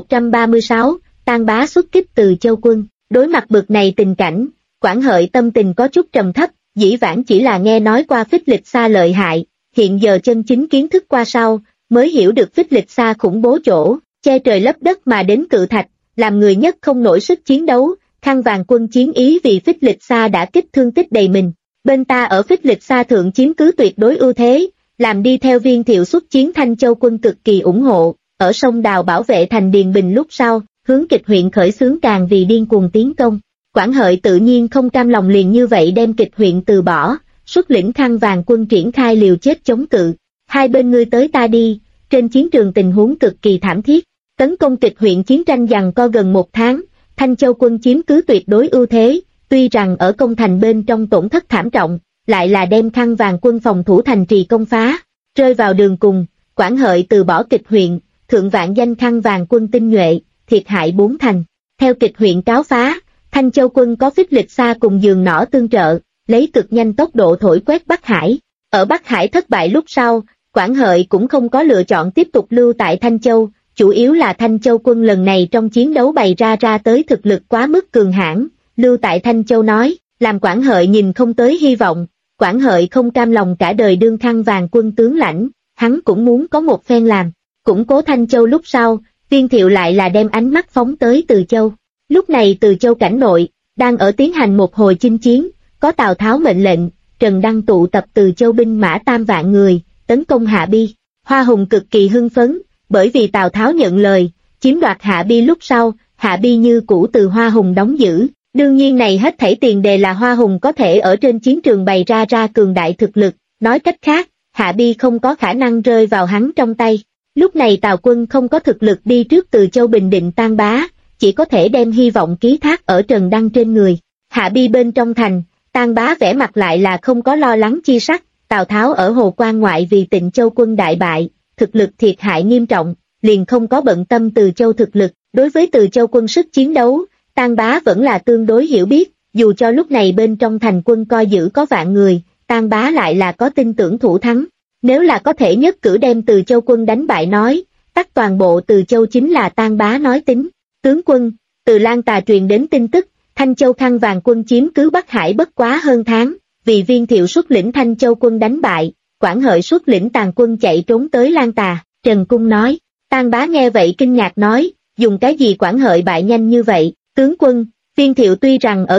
1136, Tang Bá xuất kích Từ Châu quân. Đối mặt bực này tình cảnh, Quản Hợi tâm tình có chút trầm thấp, dĩ vãng chỉ là nghe nói qua phích lịch xa lợi hại, hiện giờ chân chính kiến thức qua sau, mới hiểu được phích lịch xa khủng bố chỗ, che trời lấp đất mà đến cự thạch, làm người nhất không nổi sức chiến đấu. Khăn vàng quân chiến ý vì phích lịch xa đã kích thương tích đầy mình, bên ta ở phích lịch xa thượng chiếm cứ tuyệt đối ưu thế, làm đi theo Viên Thiệu xuất chiến Thanh Châu quân cực kỳ ủng hộ, ở sông Đào bảo vệ thành Điền Bình lúc sau, hướng Kịch huyện khởi xướng càng vì điên cuồng tiến công. Quản Hợi tự nhiên không cam lòng liền như vậy đem Kịch huyện từ bỏ, xuất lĩnh khăn vàng quân triển khai liều chết chống cự. Hai bên ngươi tới ta đi, trên chiến trường tình huống cực kỳ thảm thiết. Tấn công Kịch huyện chiến tranh giằng co gần một tháng, Thanh Châu quân chiếm cứ tuyệt đối ưu thế, tuy rằng ở công thành bên trong tổn thất thảm trọng, lại là đem khăn vàng quân phòng thủ thành trì công phá. Rơi vào đường cùng, Quản Hợi từ bỏ Kịch huyện, thượng vạn danh khăn vàng quân tinh nhuệ, thiệt hại 4 thành. Theo Kịch huyện cáo phá, Thanh Châu quân có phích lịch xa cùng giường nỏ tương trợ, lấy cực nhanh tốc độ thổi quét Bắc Hải. Ở Bắc Hải thất bại lúc sau, Quản Hợi cũng không có lựa chọn tiếp tục lưu tại Thanh Châu, chủ yếu là Thanh Châu quân lần này trong chiến đấu bày ra tới thực lực quá mức cường hãn, lưu tại Thanh Châu nói, làm Quản Hợi nhìn không tới hy vọng. Quản Hợi không cam lòng cả đời đương khăn vàng quân tướng lãnh, hắn cũng muốn có một phen làm. Củng cố Thanh Châu lúc sau, Viên Thiệu lại là đem ánh mắt phóng tới Từ Châu. Lúc này Từ Châu cảnh nội, đang ở tiến hành một hồi chinh chiến, có Tào Tháo mệnh lệnh, Trần Đăng tụ tập Từ Châu binh mã 3 vạn người, tấn công Hạ Bi. Hoa Hùng cực kỳ hưng phấn, bởi vì Tào Tháo nhận lời, chiếm đoạt Hạ Bi lúc sau, Hạ Bi như cũ từ Hoa Hùng đóng giữ. Đương nhiên này hết thảy tiền đề là Hoa Hùng có thể ở trên chiến trường bày ra cường đại thực lực, nói cách khác, Hạ Bi không có khả năng rơi vào hắn trong tay. Lúc này Tào quân không có thực lực đi trước Từ Châu bình định Tang Bá, chỉ có thể đem hy vọng ký thác ở Trần Đăng trên người. Hạ Bi bên trong thành, Tang Bá vẻ mặt lại là không có lo lắng chi sắc, Tào Tháo ở Hồ Quan ngoại vì Tịnh Châu quân đại bại, thực lực thiệt hại nghiêm trọng, liền không có bận tâm Từ Châu thực lực. Đối với Từ Châu quân sức chiến đấu, Tang Bá vẫn là tương đối hiểu biết, dù cho lúc này bên trong thành quân coi giữ có vạn người, Tang Bá lại là có tin tưởng thủ thắng. Nếu là có thể nhất cử đem Từ Châu quân đánh bại nói, tắc toàn bộ Từ Châu chính là Tang Bá nói tính. Tướng quân, từ Lan Tà truyền đến tin tức, Thanh Châu khăn vàng quân chiếm cứ Bắc Hải bất quá hơn tháng, vì Viên Thiệu xuất lĩnh Thanh Châu quân đánh bại, Quản Hợi xuất lĩnh tàn quân chạy trốn tới Lan Tà. Trần Cung nói, Tang Bá nghe vậy kinh ngạc nói, dùng cái gì Quản Hợi bại nhanh như vậy, tướng quân, Viên Thiệu tuy rằng ở